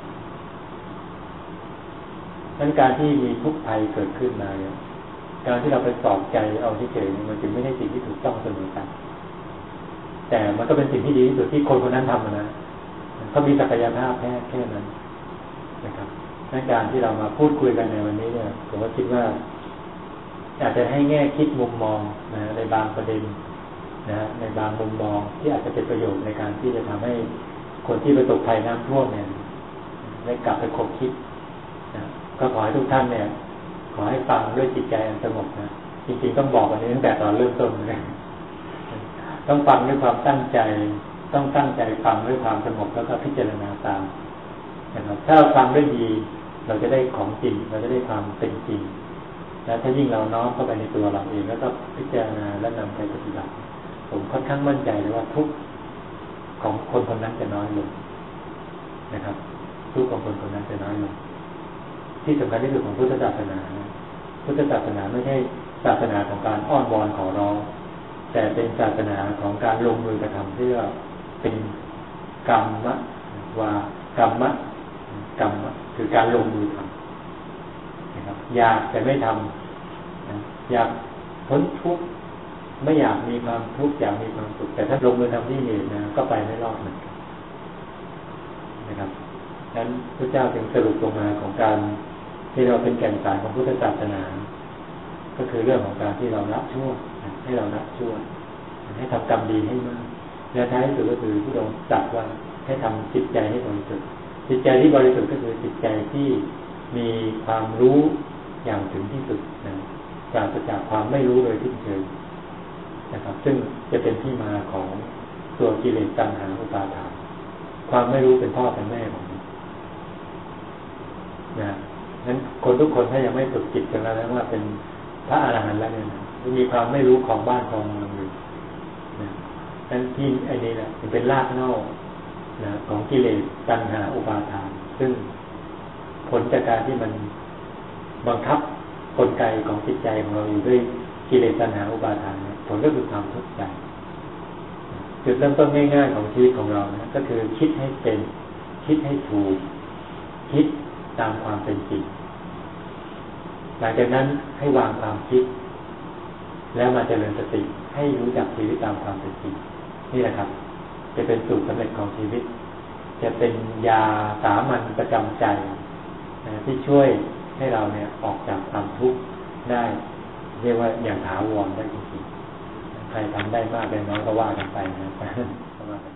ดังการที่มีทุกข์ภัยเกิดขึ้นมาเนี่ยการที่เราไปสอบใจเอาที่เฉยมันจึงไม่ใช่สิ่งที่ถูกต้องเสมอกันแต่มันก็เป็นสิ่งที่ดีที่สุดที่คนคนนั้นทำนะเขามีศักยภาพแค่นั้นนะครับในการที่เรามาพูดคุยกันในวันนี้เนี่ยผมก็คิดว่าอาจจะให้แง่คิดมุมมองนะในบางประเด็นนะในบางมุมมองที่อาจจะเป็นประโยชน์ในการที่จะทำให้คนที่ประสบภัยน้ำท่วมเนี่ยได้กลับไปคบคิดนะก็ขอให้ทุกท่านเนี่ยขอให้ฟังด้วยจิตใจอันสงบนะจริงๆต้องบอกวันนี้ตั้งแต่ตอนเริ่มต้นเลยต้องฟังด้วยความตั้งใจต้องตั้งใจฟังด้วยความสงบแล้วก็พิจารณาตามนะครับถ้าเราฟังด้วยดีเราจะได้ของจริงเราจะได้ความเป็นจริงแล้วถ้ายิ่งเราน้อมเข้าไปในตัวเราเองแล้วก็พิจารณาและนำไปปฏิบัติผมค่อนข้างมั่นใจเลยว่าทุกข์ของคนคนนั้นจะน้อยลงนะครับทุกข์ของคนคนนั้นจะน้อยลงที่สำคัญที่สุดของพุทธศาสนาพุทธศาสนาไม่ใช่ศาสนาของการอ้อนวอนขอร้องแต่เป็นศาสนาของการลงมือกระทำเพื่อเป็นกรรมะคือกรรลงมือทำนะครับอยากแต่ไม่ทำนะอยากพ้นทุกข์ไม่อยากมีความทุกข์อยากมีความสุขแต่ถ้าลงมือทำที่เหตุนะก็ไปไม่รอดเหมือนกันนะครับนั้นพระเจ้าจึงสรุปลงมาของการที่เราเป็นแก่นสารของพุทธศาสนาก็คือเรื่องของการที่เราละชั่วให้เราละชั่วให้ทำกรรมดีให้มากและท้ายสุดก็คือที่เราตรัสว่าให้ทำจิตใจให้บริสุทธิ์จิตใจที่บริสุทธิ์ก็คือจิตใจที่มีความรู้อย่างถึงที่สุดนะปราศจากความไม่รู้โดยสิ้นเชิงนะครับซึ่งจะเป็นที่มาของตัวกิเลสตัณหาอุปาทานความไม่รู้เป็นพ่อเป็นแม่ของมันนะนั้นคนทุกคนถ้ายังไม่ฝึกจิตกันแล้วนะว่าเป็นพระอรหันต์แล้วเนี่ยนะมีความไม่รู้ของบ้านของเมืองอยู่นะนั้นที่ไอ้นี่แหละเป็นรากเหง้านะของกิเลสตัณหาอุปาทานซึ่งผลจากการที่มันบังคับกลไกของจิตใจของเราอยู่ด้วยกิเลสตัณหาอุปาทานผลก็คือความทุกข์ใจจุดเริ่มต้นง่ายๆของชีวิตของเรานะก็คือคิดให้เป็นคิดให้ถูกคิดตามความเป็นจริงหลังจากนั้นให้วางความคิดแล้วมาเจริญสติให้รู้จักชีวิตตามความเป็นจริงนี่แหละครับจะเป็นสูตรสำเร็จของชีวิตจะเป็นยาสามัญประจำใจที่ช่วยให้เราเนี่ยออกจากความทุกข์ได้เรียกว่าอย่างถาวรได้จริงๆใครทำได้มากได้น้อยก็ว่ากันไปนะ